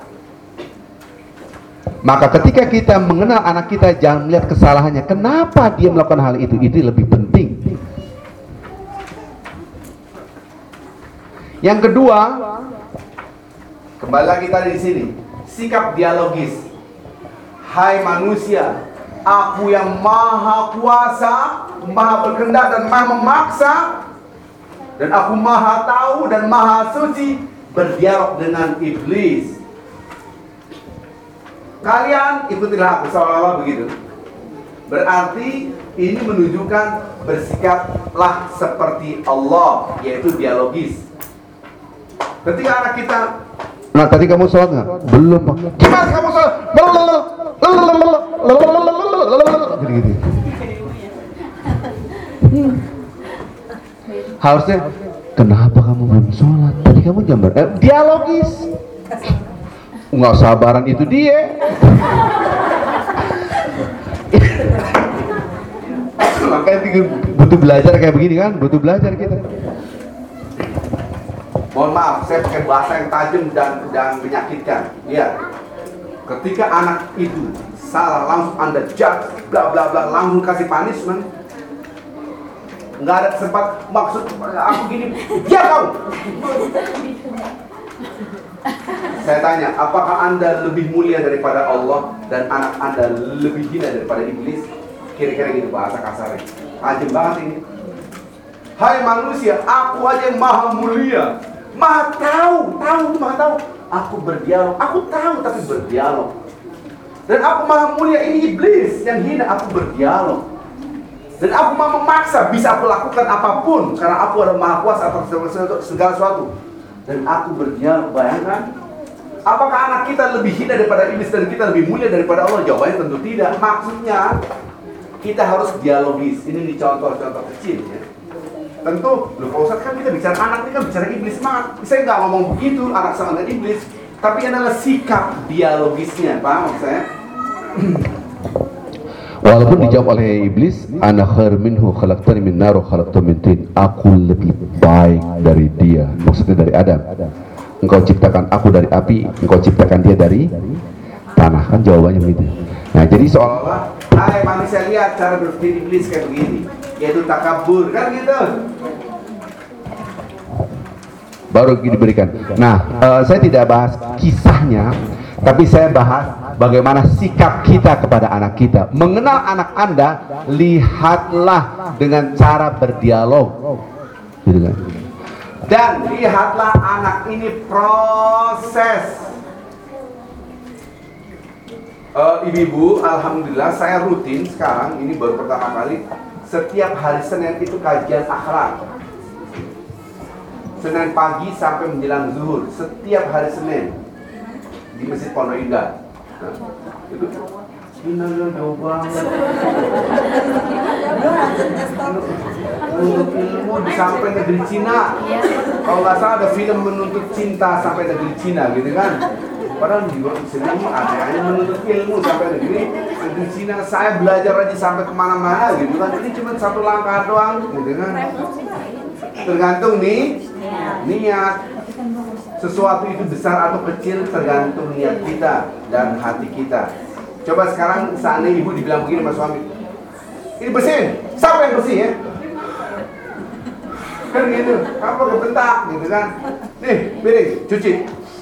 Maka ketika kita mengenal anak kita, jangan melihat kesalahannya, kenapa dia melakukan hal itu lebih penting. Yang kedua, kembali lagi tadi di sini, sikap dialogis. Hai manusia, aku yang maha kuasa, maha berkehendak dan maha memaksa, dan aku maha tahu dan maha suci, berdialog dengan iblis. Kalian ikutilah aku, seolah-olah begitu. Berarti ini menunjukkan bersikaplah seperti Allah, yaitu dialogis. Ketika anak kita Nah tadi kamu sholat nggak? Belum Pak. Gimana kamu sholat? Gitu-gitu. Harusnya kenapa kamu belum sholat? Tadi kamu jam berapa? Dialogis. Nggak sabaran itu dia. Makanya butuh belajar kayak begini kan? Butuh belajar kita. Mohon maaf, saya pakai bahasa yang tajam dan menyakitkan. Lihat, ketika anak itu salah langsung Anda judge, bla bla bla, langsung kasih punishment. Nggak ada sempat maksud aku gini, dia tahu. Saya tanya, apakah Anda lebih mulia daripada Allah dan anak Anda lebih hina daripada iblis? Kira-kira gitu bahasa kasarnya. Tajam banget ini. Hai manusia, aku aja yang maha mulia, maha tahu. Aku berdialog, aku tahu tapi berdialog. Dan aku maha mulia, ini iblis yang hina, aku berdialog. Dan aku mau memaksa, bisa aku lakukan apapun karena aku adalah maha kuasa atas segala sesuatu. Dan aku berdialog, bayangkan. Apakah anak kita lebih hina daripada iblis dan kita lebih mulia daripada Allah? Jawabannya tentu tidak. Maksudnya kita harus dialogis. Ini di contoh-contoh kecil ya. Tentu, loh Pak Ustadz kan kita bicara anak, ini kan bicara iblis. Saya nggak ngomong begitu, anak sama dengan iblis. Tapi adalah sikap dialogisnya, paham maksud saya? Walaupun dijawab oleh iblis, ana khair minhu khalaqtani min nar wa khalaqtahu min tin. Aku lebih baik dari dia, maksudnya dari Adam. Engkau ciptakan aku dari api, engkau ciptakan dia dari tanah. Kan jawabannya begitu. Nah, jadi Seolah-olah, hai manusia, lihat cara berpikir iblis kayak begini, yaitu takabur, kan gitu. baru diberikan. Nah, saya tidak bahas kisahnya, tapi saya bahas bagaimana sikap kita kepada anak kita. Mengenal anak Anda, lihatlah dengan cara berdialog, gitu kan? Dan lihatlah anak ini proses. Ibu-ibu, alhamdulillah saya rutin sekarang, ini baru pertama kali, setiap hari Senin itu kajian akhlak. Senin pagi sampai menjelang zuhur, setiap hari Senin di Masjid Pondok Indah. Nah, itu jauh banget. Menuntut ilmu sampai negeri Cina. Kalau nggak salah ada film menuntut cinta sampai negeri Cina, gitu kan? Padahal di sini ada menuntut ilmu sampai negeri Cina. Saya belajar aja sampai kemana-mana, gitu kan? Ini cuma satu langkah doang, gitu kan? Tergantung nih niat. Sesuatu itu besar atau kecil tergantung niat kita dan hati kita. Coba sekarang seandainya ibu dibilang begini sama suami, ini bersihin, siapa yang bersih ya? Kan gitu, apa kebentak gitu kan? Nih piring, cuci.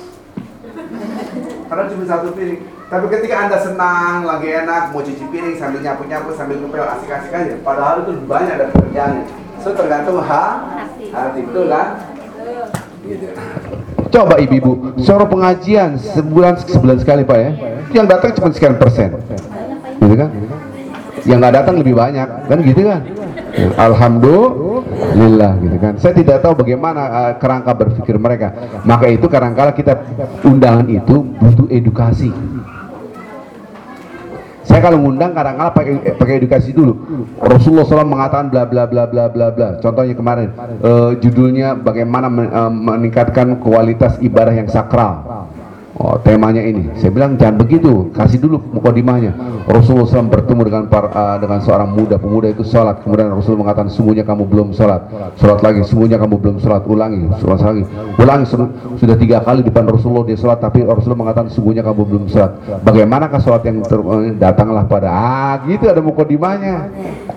Karena cuma satu piring. Tapi ketika Anda senang, lagi enak, mau cuci piring sambil nyapu-nyapu, sambil ngepel, asik-asik aja. Padahal itu banyak ada pekerjaannya. So tergantung hati, betul kan? Gitu. Coba ibu-ibu, suruh pengajian sebulan sekali Pak ya. Yang datang cuma sekian persen, gitu kan? Yang nggak datang lebih banyak, kan gitu kan? Alhamdulillah, gitu kan? Saya tidak tahu bagaimana kerangka berpikir mereka. Maka itu kadang-kala kita undangan itu butuh edukasi. Saya kalau ngundang kadang-kala pakai edukasi dulu. Rasulullah SAW mengatakan bla bla bla bla bla bla. Contohnya kemarin judulnya bagaimana meningkatkan kualitas ibadah yang sakral. Oh, temanya ini. Saya bilang jangan begitu, kasih dulu mukadimahnya. Rasulullah SAW bertemu dengan seorang pemuda itu sholat. Kemudian Rasulullah mengatakan sungguhnya kamu belum sholat. Sholat lagi, sungguhnya kamu belum sholat. Ulangi, sholat lagi. Ulangi, sudah 3 kali di depan Rasulullah dia sholat, tapi Rasulullah mengatakan sungguhnya kamu belum sholat. Bagaimanakah sholat yang datanglah pada gitu ada mukadimahnya.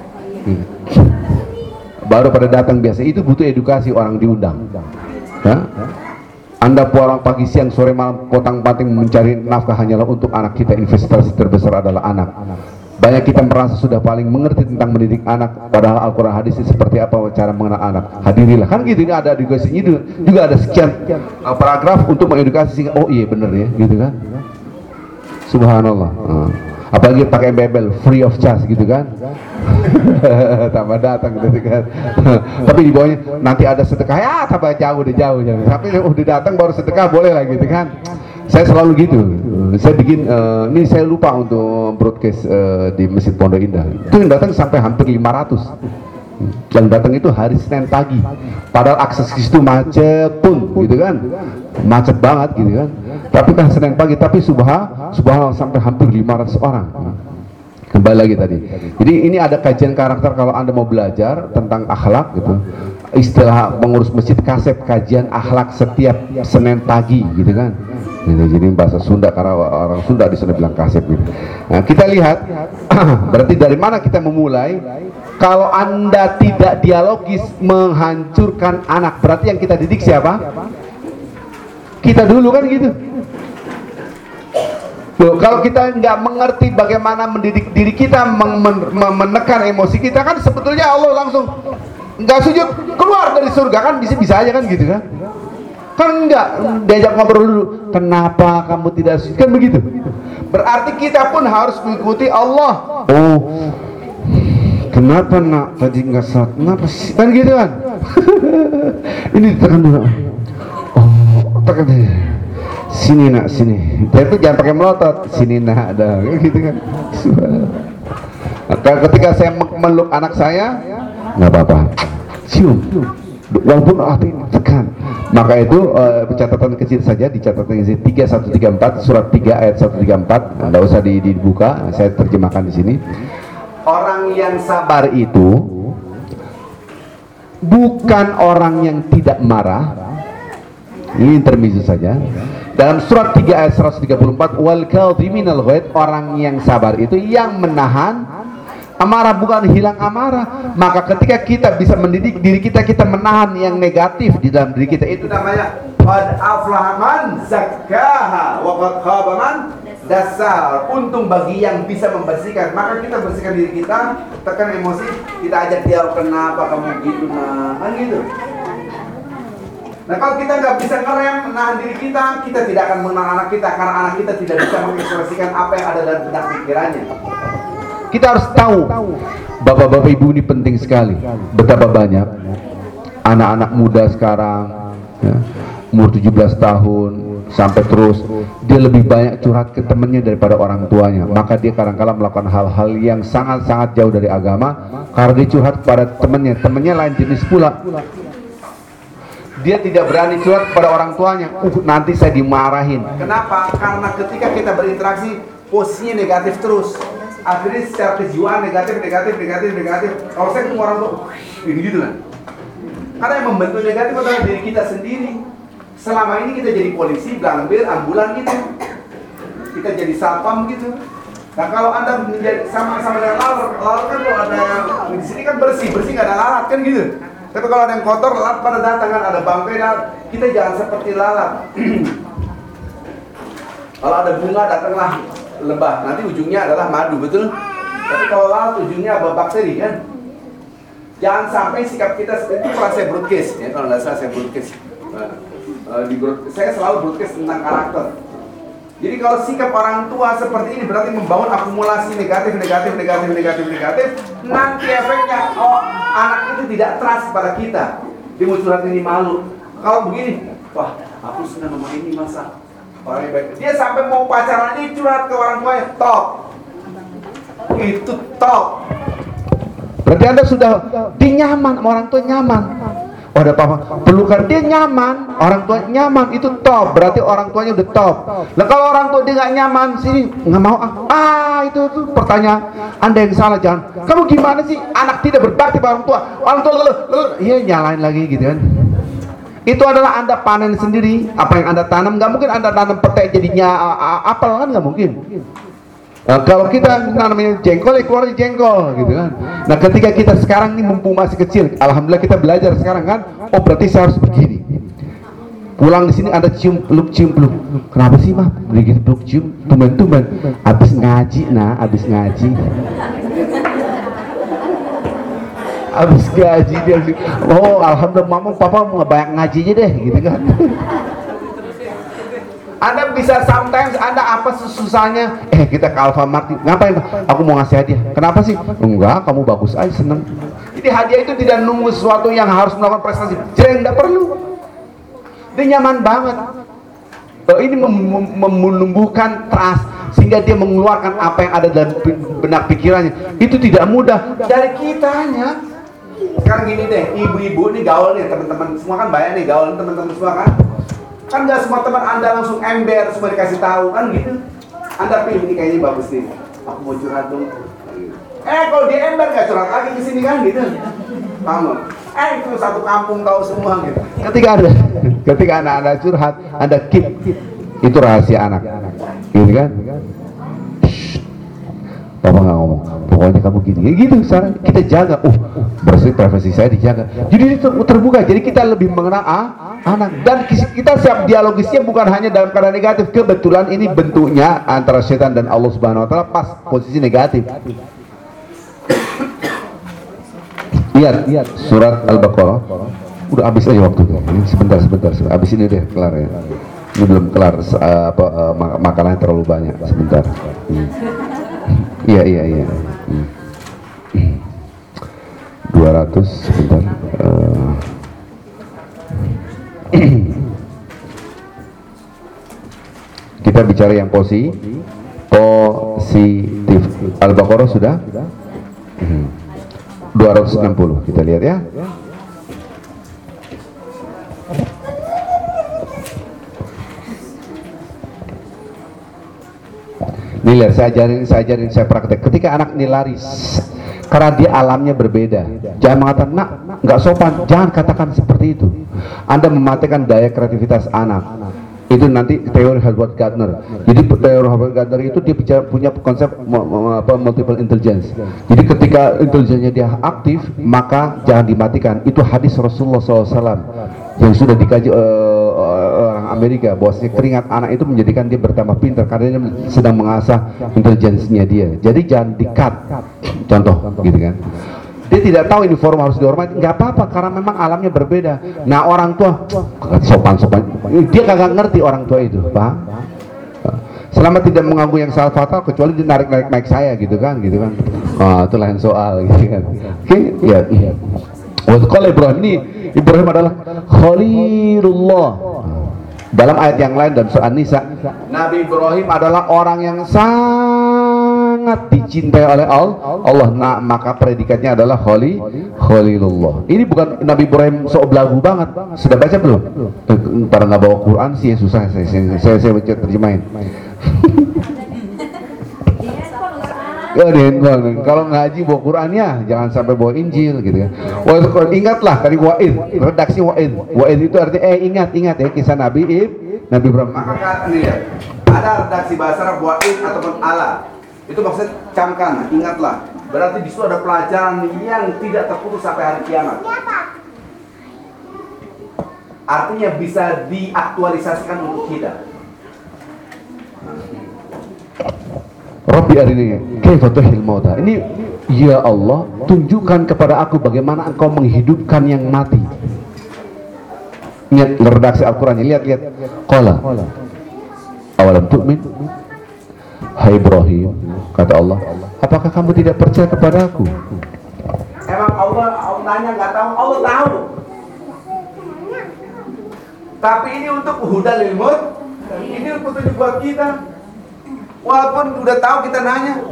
Baru pada datang biasa. Itu butuh edukasi orang diundang. Hah? Anda pulang pagi siang sore malam potang-panting mencari nafkah hanyalah untuk anak kita. Investasi terbesar adalah anak. Banyak kita merasa sudah paling mengerti tentang mendidik anak, padahal Al-Quran hadisnya seperti apa cara mengenal anak. Hadirilah, kan gitu, ini ada edukasinya juga ada sekian paragraf untuk mengedukasi sehingga oh iya bener ya, gitu kan. Subhanallah. apalagi pakai embel free of charge gitu kan. Tambah datang gitu kan. Tapi di bawahnya nanti ada sedekah, ya tambah jauh. Tapi udah datang baru sedekah boleh lah gitu kan. Saya selalu gitu. Saya bikin ini saya lupa untuk broadcast di Masjid Pondok Indah. Itu yang datang sampai hampir 500. Yang datang itu hari Senin pagi. Padahal akses ke situ macet pun gitu kan. Macet banget gitu kan. Tapi kan Senin pagi, tapi subhanallah sampai hampir 500 orang. Kembali lagi tadi. Jadi ini ada kajian karakter kalau Anda mau belajar tentang akhlak gitu. Istilah pengurus masjid kasep kajian akhlak setiap Senin pagi gitu kan. Jadi bahasa Sunda karena orang Sunda di sana bilang kasep gitu. Nah, kita lihat berarti dari mana kita memulai? Kalau Anda tidak dialogis menghancurkan anak, berarti yang kita didik siapa? Kita dulu kan gitu. Loh, kalau kita nggak mengerti bagaimana mendidik diri kita, menekan emosi kita, kan sebetulnya Allah langsung nggak sujud keluar dari surga kan, bisa aja kan gitu kan? Kan enggak, diajak ngobrol dulu. Kenapa kamu tidak sujud? Kan begitu. Berarti kita pun harus mengikuti Allah. Oh, kenapa nak tadi nggak sholat? Kenapa sih? Kan gitu kan? Ini ditekan dulu. Oh, tekan deh. Sini nak, sini. Tapi jangan pakai melotot. Sini nak, ada gitu kan. Ketika saya meluk anak saya, nggak apa-apa. Cium. Walaupun hati tekan. Maka itu catatan kecil saja di catatan kecil 3134 surat 3 ayat 134. Nggak usah dibuka. Saya terjemahkan di sini. Orang yang sabar itu bukan orang yang tidak marah. Ini intermezzo saja. Dalam surat 3 ayat 134, wal kadhiminal ghaidh, orang yang sabar itu yang menahan amarah, bukan hilang amarah. Maka ketika kita bisa mendidik diri kita, kita menahan yang negatif di dalam diri kita, itu namanya qad aflaha man zakkaha wa qad khaba man dasar. Untung bagi yang bisa membersihkan. Maka kita bersihkan diri kita, tekan emosi, kita ajak dia, kenapa kamu gitu, nah kan gitu. Nah kalau kita nggak bisa ngerem, menahan diri kita, kita tidak akan mengenal anak kita, karena anak kita tidak bisa mengekspresikan apa yang ada dalam benak pikirannya. Kita harus tahu, bapak-bapak ibu ini penting sekali. Betapa banyak anak-anak muda sekarang ya, umur 17 tahun sampai terus, dia lebih banyak curhat ke temannya daripada orang tuanya. Maka dia kadang-kadang melakukan hal-hal yang sangat-sangat jauh dari agama, karena dia curhat kepada temannya lain jenis pula. Dia tidak berani curhat kepada orang tuanya. Nanti saya dimarahin. Kenapa? Karena ketika kita berinteraksi, posisinya negatif terus. Akhirnya secara kejiwaan negatif. Kalau saya ketemu orang tua, ini gitu kan. Karena yang membentuk negatif adalah diri kita sendiri. Selama ini kita jadi polisi, belangbil, ambulan gitu. Kita jadi satpam gitu. Nah kalau Anda menjadi sama-sama dengan lalat kan kalau ada yang di sini kan bersih nggak ada lalat kan gitu. Tapi kalau ada yang kotor, lalat pada datang kan, ada bangkai lalat. Kita jangan seperti lalat. Kalau ada bunga, datanglah lebah. Nanti ujungnya adalah madu, betul? Tapi kalau lalat ujungnya apa? Bakteri kan? Jangan sampai sikap kita seperti itu. Pernah saya broadcast, ya, kalau nggak salah saya broadcast. Saya selalu broadcast tentang karakter. Jadi kalau sikap orang tua seperti ini berarti membangun akumulasi negatif. Nanti efeknya, anak itu tidak trust pada kita. Dia mau curhat ini malu. Kalau begini, wah aku senang sama ini masa orang yang baik. Dia sampai mau pacaran ini curhat ke orang tuanya, top. Itu top. Berarti Anda sudah dinyaman, orang tua nyaman. Oh ada apa-apa, pelukan dia nyaman, orang tua nyaman, itu top. Berarti orang tuanya udah top. Nah kalau orang tua dia nggak nyaman, sini nggak mau itu pertanyaan Anda yang salah. Jangan, kamu gimana sih anak tidak berbakti pada orang tua? Orang tua iya nyalain lagi gitu kan. Itu adalah Anda panen sendiri apa yang Anda tanam. Nggak mungkin Anda tanam petai jadinya apel kan, nggak mungkin. Nah, kalau kita namanya jengkol, ya keluar jengkol gitu kan. Nah ketika kita sekarang ini mumpung masih kecil, alhamdulillah kita belajar sekarang kan. Oh berarti saya harus begini. Pulang di sini ada cium peluk. Kenapa sih mah? Begitu peluk cium, tumben. Abis ngaji dia. Oh alhamdulillah mama papa mau banyak ngajinya deh gitu kan. Anda Kan bisa sometimes Anda apa susahnya? Kita ke Alfamart, ngapain? Aku mau ngasih hadiah. Kenapa sih? Enggak, kamu bagus aja, seneng. Jadi hadiah itu tidak nunggu sesuatu yang harus melakukan prestasi. Jreng, enggak perlu. Dia nyaman banget. Ini menumbuhkan trust sehingga dia mengeluarkan apa yang ada dalam benak pikirannya. Itu tidak mudah dari kitanya. Sekarang gini deh, ibu-ibu nih gaul nih, teman-teman semua kan banyak nih gaul teman-teman semua kan. Kan nggak semua teman Anda langsung ember semua dikasih tahu kan gitu. Anda pilih ini kayaknya bagus nih. Aku mau curhat dong. Kalau di ember nggak curhat lagi di sini kan gitu. Kamu. Itu satu kampung tahu semua gitu. Ketika anak-anak curhat, Anda keep. Itu rahasia anak. Gitu kan? Papa nggak ngomong, pokoknya kamu gini, ya gitu. Sekarang kita jaga, berarti privasi saya dijaga. Jadi itu terbuka, jadi kita lebih mengenal anak dan kita siap dialogisnya bukan hanya dalam keadaan negatif. Kebetulan ini bentuknya antara setan dan Allah Subhanahu Wa Taala pas posisi negatif. Lihat surat Al-Baqarah, udah habis aja waktu ini. Sebentar, habis ini deh kelar ya. Ini belum kelar, makanannya terlalu banyak. Sebentar. Iya. 200 sebentar. Kita bicara yang positif. Al-Baqarah sudah 260. Kita lihat ya. Ini lihat, saya ajarin, saya praktek. Ketika anak ini lari, karena dia alamnya berbeda, jangan mengatakan, nak, nggak sopan. Jangan katakan seperti itu. Anda mematikan daya kreativitas anak. Itu nanti teori Herbert Gardner. Jadi teori Herbert Gardner itu dia punya konsep multiple intelligence. Jadi ketika intelijennya dia aktif, maka jangan dimatikan. Itu hadis Rasulullah SAW yang sudah dikaji orang Amerika, bahwasanya keringat anak itu menjadikan dia bertambah pintar karena dia sedang mengasah intelijensinya dia. Jadi jangan di-cut. Contoh gitu kan. Dia tidak tahu ini form harus dihormati, nggak apa-apa karena memang alamnya berbeda. Nah orang tua sopan, dia kagak ngerti orang tua itu, paham? Selama tidak mengganggu yang salah fatal, kecuali dia narik mic saya gitu kan. Itu lain soal gitu kan. Oke, ya. Kalau Ibrahim adalah Khalilullah. Dalam ayat yang lain dan surah An-Nisa, Nabi Ibrahim adalah orang yang sangat dicintai oleh Allah. Nah, maka predikatnya adalah Khalilullah. Ini bukan Nabi Ibrahim sok belagu banget. Sudah baca belum? Para nggak bawa Quran sih yang susah. Saya baca terjemahin. Ya di handphone. Kalau ngaji bawa Qurannya, jangan sampai bawa Injil gitu kan. Ingatlah tadi wa'id, redaksi wa'id. Wa'id itu artinya ingat ya kisah Nabi Ibrahim. Maka nih ya, ada redaksi bahasa Arab wa'id ataupun ala. Itu maksudnya camkan, ingatlah. Berarti di situ ada pelajaran yang tidak terputus sampai hari kiamat. Artinya bisa diaktualisasikan untuk kita. Rabbi arini kaifa tuhil mauta. Ini ya Allah, tunjukkan kepada aku bagaimana engkau menghidupkan yang mati. Lihat redaksi Al-Qur'an, lihat. Qala awalam tu'min? Hai Ibrahim, kata Allah, apakah kamu tidak percaya kepada aku? Emang Allah nanya nggak tahu? Allah tahu. Tapi ini untuk hudal ilmu, ini untuk petunjuk buat kita. Walaupun udah tahu kita nanya,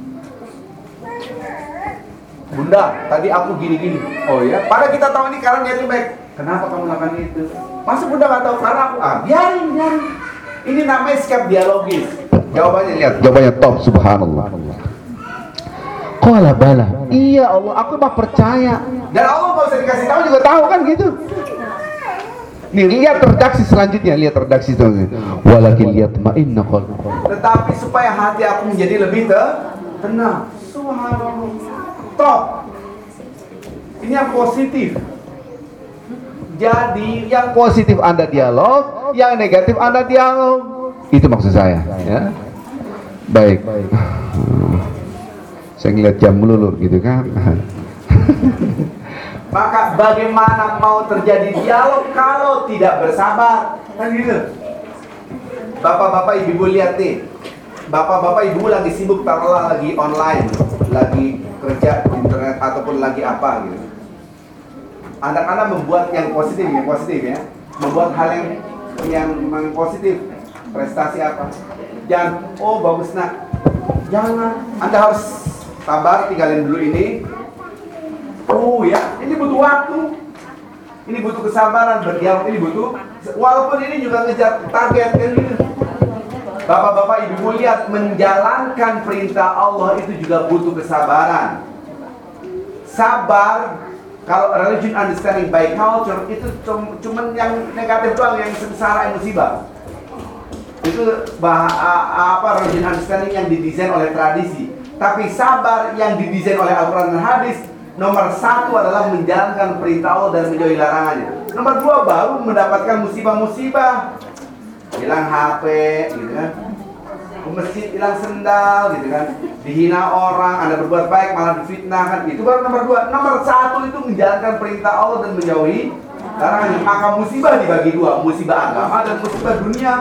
Bunda, tadi aku gini-gini. Oh ya, padahal kita tahu ini karena niatnya baik. Kenapa kamu lakukan itu? Masa Bunda nggak tahu karena aku? Biarin. Ini namanya sikap dialogis. Jawabannya lihat, jawabannya top, subhanallah. Qala bala. Iya Allah, aku mah percaya. Dan Allah nggak usah dikasih tahu juga tahu kan gitu. Nih lihat redaksi selanjutnya, walakin liyatma'inna qalbi. Tetapi supaya hati aku menjadi lebih tenang. Subhanallah. Top. Ini yang positif. Jadi yang positif Anda dialog, yang negatif Anda dialog. Itu maksud saya, ya. Baik. Saya ngeliat jam melulu gitu kan. Maka bagaimana mau terjadi dialog kalau tidak bersabar? Kan gitu. Bapak-bapak ibu lihat nih, bapak-bapak ibu lagi sibuk, taruhlah lagi online, lagi kerja di internet ataupun lagi apa gitu. Anak-anak membuat yang positif ya, membuat hal yang positif, prestasi apa? Jangan, oh bagus nak, jangan. Anda harus sabar, tinggalin dulu ini. Oh ya, ini butuh waktu, ini butuh kesabaran, berdialog ini butuh. Walaupun ini juga ngejar target kan gitu. Bapak-bapak ibu lihat, menjalankan perintah Allah itu juga butuh kesabaran. Sabar, kalau religion understanding by culture itu cuman yang negatif doang, yang sengsara, yang musibah. Itu religion understanding yang didesain oleh tradisi. Tapi sabar yang didesain oleh Al-Quran dan Hadis, nomor 1 adalah menjalankan perintah Allah dan menjauhi larangannya. Nomor 2 baru mendapatkan musibah-musibah. Hilang HP gitu kan, ke masjid hilang sendal gitu kan, dihina orang, Anda berbuat baik malah difitnahkan, itu baru nomor 2. Nomor 1 itu menjalankan perintah Allah dan menjauhi larangannya. Maka musibah dibagi 2, musibah agama dan musibah dunia.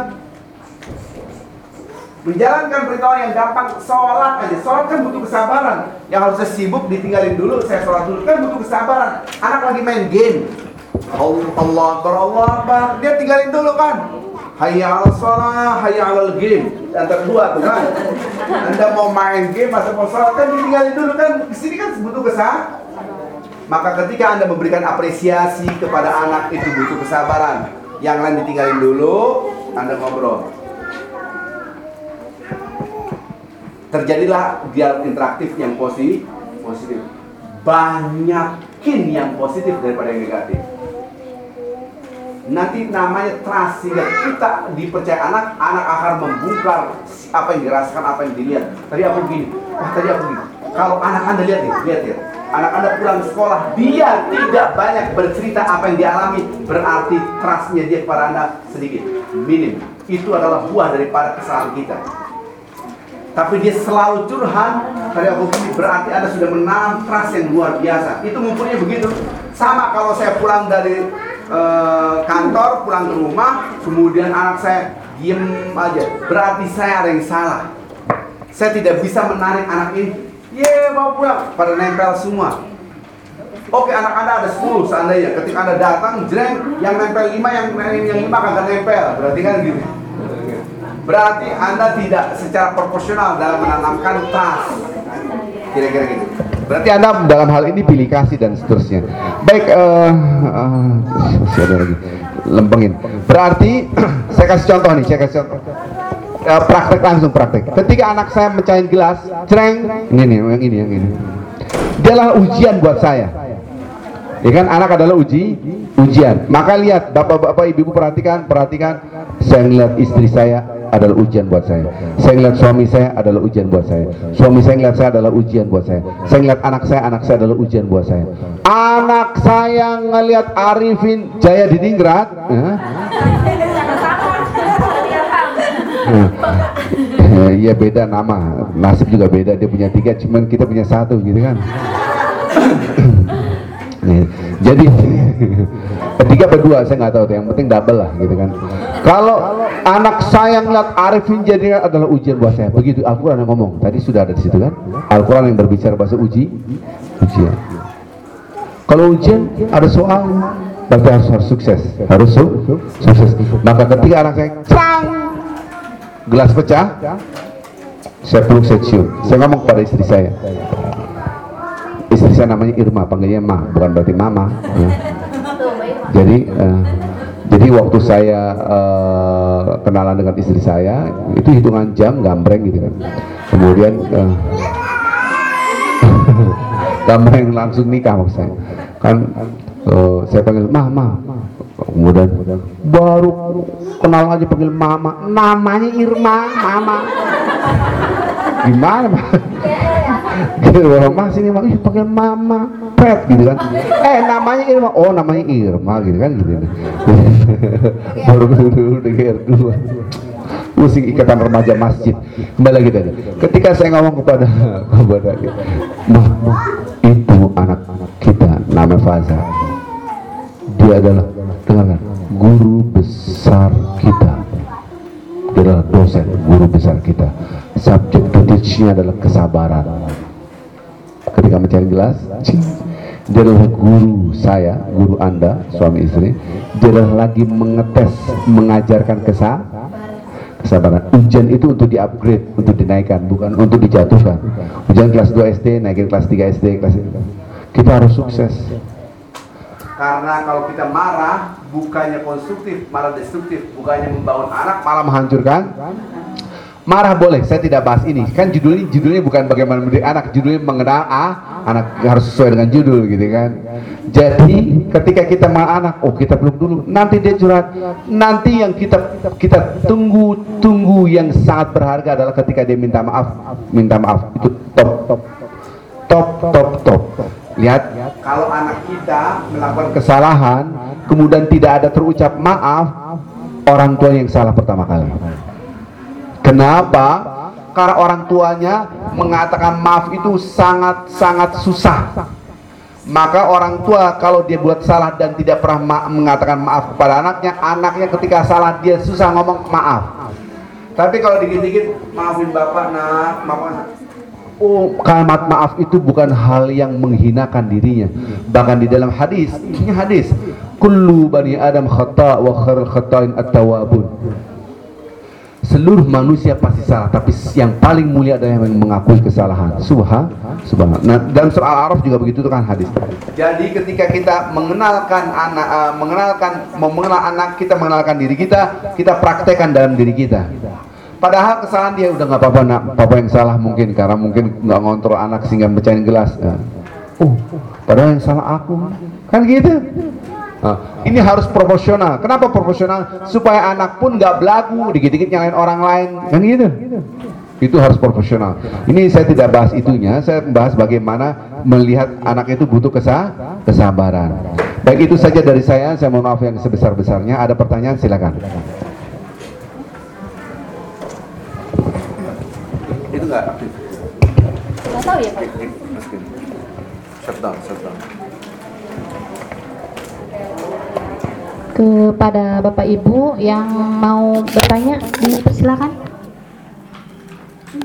Menjalankan perintah Allah yang gampang, sholat aja. Sholat kan butuh kesabaran. Yang harusnya sibuk ditinggalin dulu, saya sholat dulu, kan butuh kesabaran. Anak lagi main game, Allah Akbar, dia tinggalin dulu kan. Hayya 'alal shalah, hayya 'alal game. Antara 2 tuh kan. Anda mau main game atau mau sholat kan ditinggalin dulu kan. Kesini kan butuh kesabaran. Maka ketika Anda memberikan apresiasi kepada anak itu butuh kesabaran. Yang lain ditinggalin dulu, Anda ngobrol. Terjadilah dialog interaktif yang positif. Banyakin yang positif daripada yang negatif. Nanti namanya trust, sehingga kita dipercaya anak akan membongkar apa yang dirasakan, apa yang dilihat. Tadi aku gini, tadi aku gini. Kalau anak Anda lihat ya, anak Anda pulang sekolah, dia tidak banyak bercerita apa yang dialami, berarti trustnya dia kepada Anda sedikit, minim. Itu adalah buah daripada kesalahan kita. Tapi dia selalu curhat, tadi aku gini, berarti Anda sudah menanam trust yang luar biasa. Itu ngumpulnya begitu. Sama kalau saya pulang dari kantor, pulang ke rumah, kemudian anak saya diem aja, berarti saya ada yang salah. Saya tidak bisa menarik anak ini, mau pulang, pada nempel semua. Oke, anak Anda ada 10 seandainya, ketika Anda datang, jreng, yang nempel 5, yang 5 kagak nempel, berarti kan gitu. Berarti Anda tidak secara proporsional dalam menanamkan trust. Kira-kira gitu. Berarti Anda dalam hal ini pilih kasih dan seterusnya. Baik, masih ada lagi. Lempengin. Berarti saya kasih contoh nih, praktek langsung praktek. Ketika anak saya mecahin gelas, cereng, yang ini. Dia adalah ujian buat saya. Ya kan, anak adalah ujian. Maka lihat, bapak-bapak, ibu-ibu perhatikan. Saya lihat istri saya adalah ujian buat saya. Saya lihat suami saya adalah ujian buat saya. Suami saya lihat saya adalah ujian buat saya. Saya lihat anak saya adalah ujian buat saya. Anak saya ngelihat Arifin Jaya Diningrat, iya beda nama, nasib juga beda. Dia punya 3, cuman kita punya 1 gitu kan. Jadi 3 atau 2 saya nggak tahu tuh, yang penting double lah gitu kan. Kalau anak saya ngeliat Arifin jadi adalah ujian buat saya, begitu Al-Quran yang ngomong. Tadi sudah ada di situ kan, Al-Quran yang berbicara bahasa ujian. Kalau ujian ada soal, berarti harus sukses, sukses. Maka ketika anak saya cang, gelas pecah, saya peluk, saya cium, saya ngomong kepada istri saya. Istri saya namanya Irma, panggilnya Ma, bukan berarti Mama. Jadi waktu saya kenalan dengan istri saya, itu hitungan jam, gambreng gitu kan. Kemudian gambreng langsung nikah maksud saya. Kan saya panggil Mama. Kemudian baru kenal aja panggil Mama, namanya Irma, Mama. Gimana Pak? Gitu, Mas ini panggil Mama, Pet gitu kan. Namanya Irma, oh namanya Irma gitu kan gitu. Baru dulu dengar dulu. Pusing ikatan remaja masjid. Kembali lagi tadi. Ketika saya ngomong kepada itu anak-anak kita namanya Faza. Dia adalah, dengarkan, guru besar kita. Dia adalah dosen, guru besar kita. Subjek to teach-nya adalah kesabaran. Ketika mencari gelas, dia adalah guru saya, guru Anda, suami istri. Dia adalah lagi mengetes, mengajarkan kesabaran. Ujian itu untuk di-upgrade, untuk dinaikkan, bukan untuk dijatuhkan. Ujian kelas 2 SD, naikin kelas 3 SD, kita harus sukses. Karena kalau kita marah, bukannya konstruktif, malah destruktif. Bukannya membangun anak, malah menghancurkan. Marah boleh, saya tidak bahas ini. Kan judulnya bukan bagaimana mendidik anak, judulnya mengenal anak, harus sesuai dengan judul gitu kan. Jadi ketika kita marah anak, oh kita peluk dulu, nanti dia curhat. Nanti yang kita tunggu yang sangat berharga adalah ketika dia minta maaf. Itu top. Lihat, Kalau anak kita melakukan kesalahan kemudian tidak ada terucap maaf, orang tua yang salah pertama kali. Kenapa? Karena orang tuanya mengatakan maaf itu sangat susah. Maka orang tua kalau dia buat salah dan tidak pernah mengatakan maaf kepada anaknya ketika salah dia susah ngomong maaf. Tapi kalau dikit-dikit, maafin bapak nak, maafin. Oh, kalimat maaf itu bukan hal yang menghinakan dirinya. Bahkan di dalam hadis, ini hadis, kullu bani adam khata' wa khairul khata'in at-tawwabun. Seluruh manusia pasti salah, tapi yang paling mulia adalah yang mengakui kesalahan. Subhanallah. Nah, dalam surah Al-A'raf juga begitu kan hadis. Jadi ketika kita mengenal anak, kita mengenalkan diri kita praktekkan dalam diri kita. Padahal kesalahan dia udah nggak apa-apa nak, papa yang salah mungkin karena mungkin nggak ngontrol anak sehingga pecahin gelas. Padahal yang salah aku, kan gitu. Ini harus proporsional. Kenapa proporsional? Supaya anak pun nggak belagu, dikit-dikit nyalain orang lain, kan gitu. Itu harus proporsional. Ini saya tidak bahas itunya, saya bahas bagaimana melihat anak itu butuh kesabaran. Baik, itu saja dari saya mohon maaf yang sebesar-besarnya. Ada pertanyaan silakan. Itu nggak aktif. Nggak tahu ya Pak. Shutdown. Kepada Bapak Ibu yang mau bertanya, dipersilakan.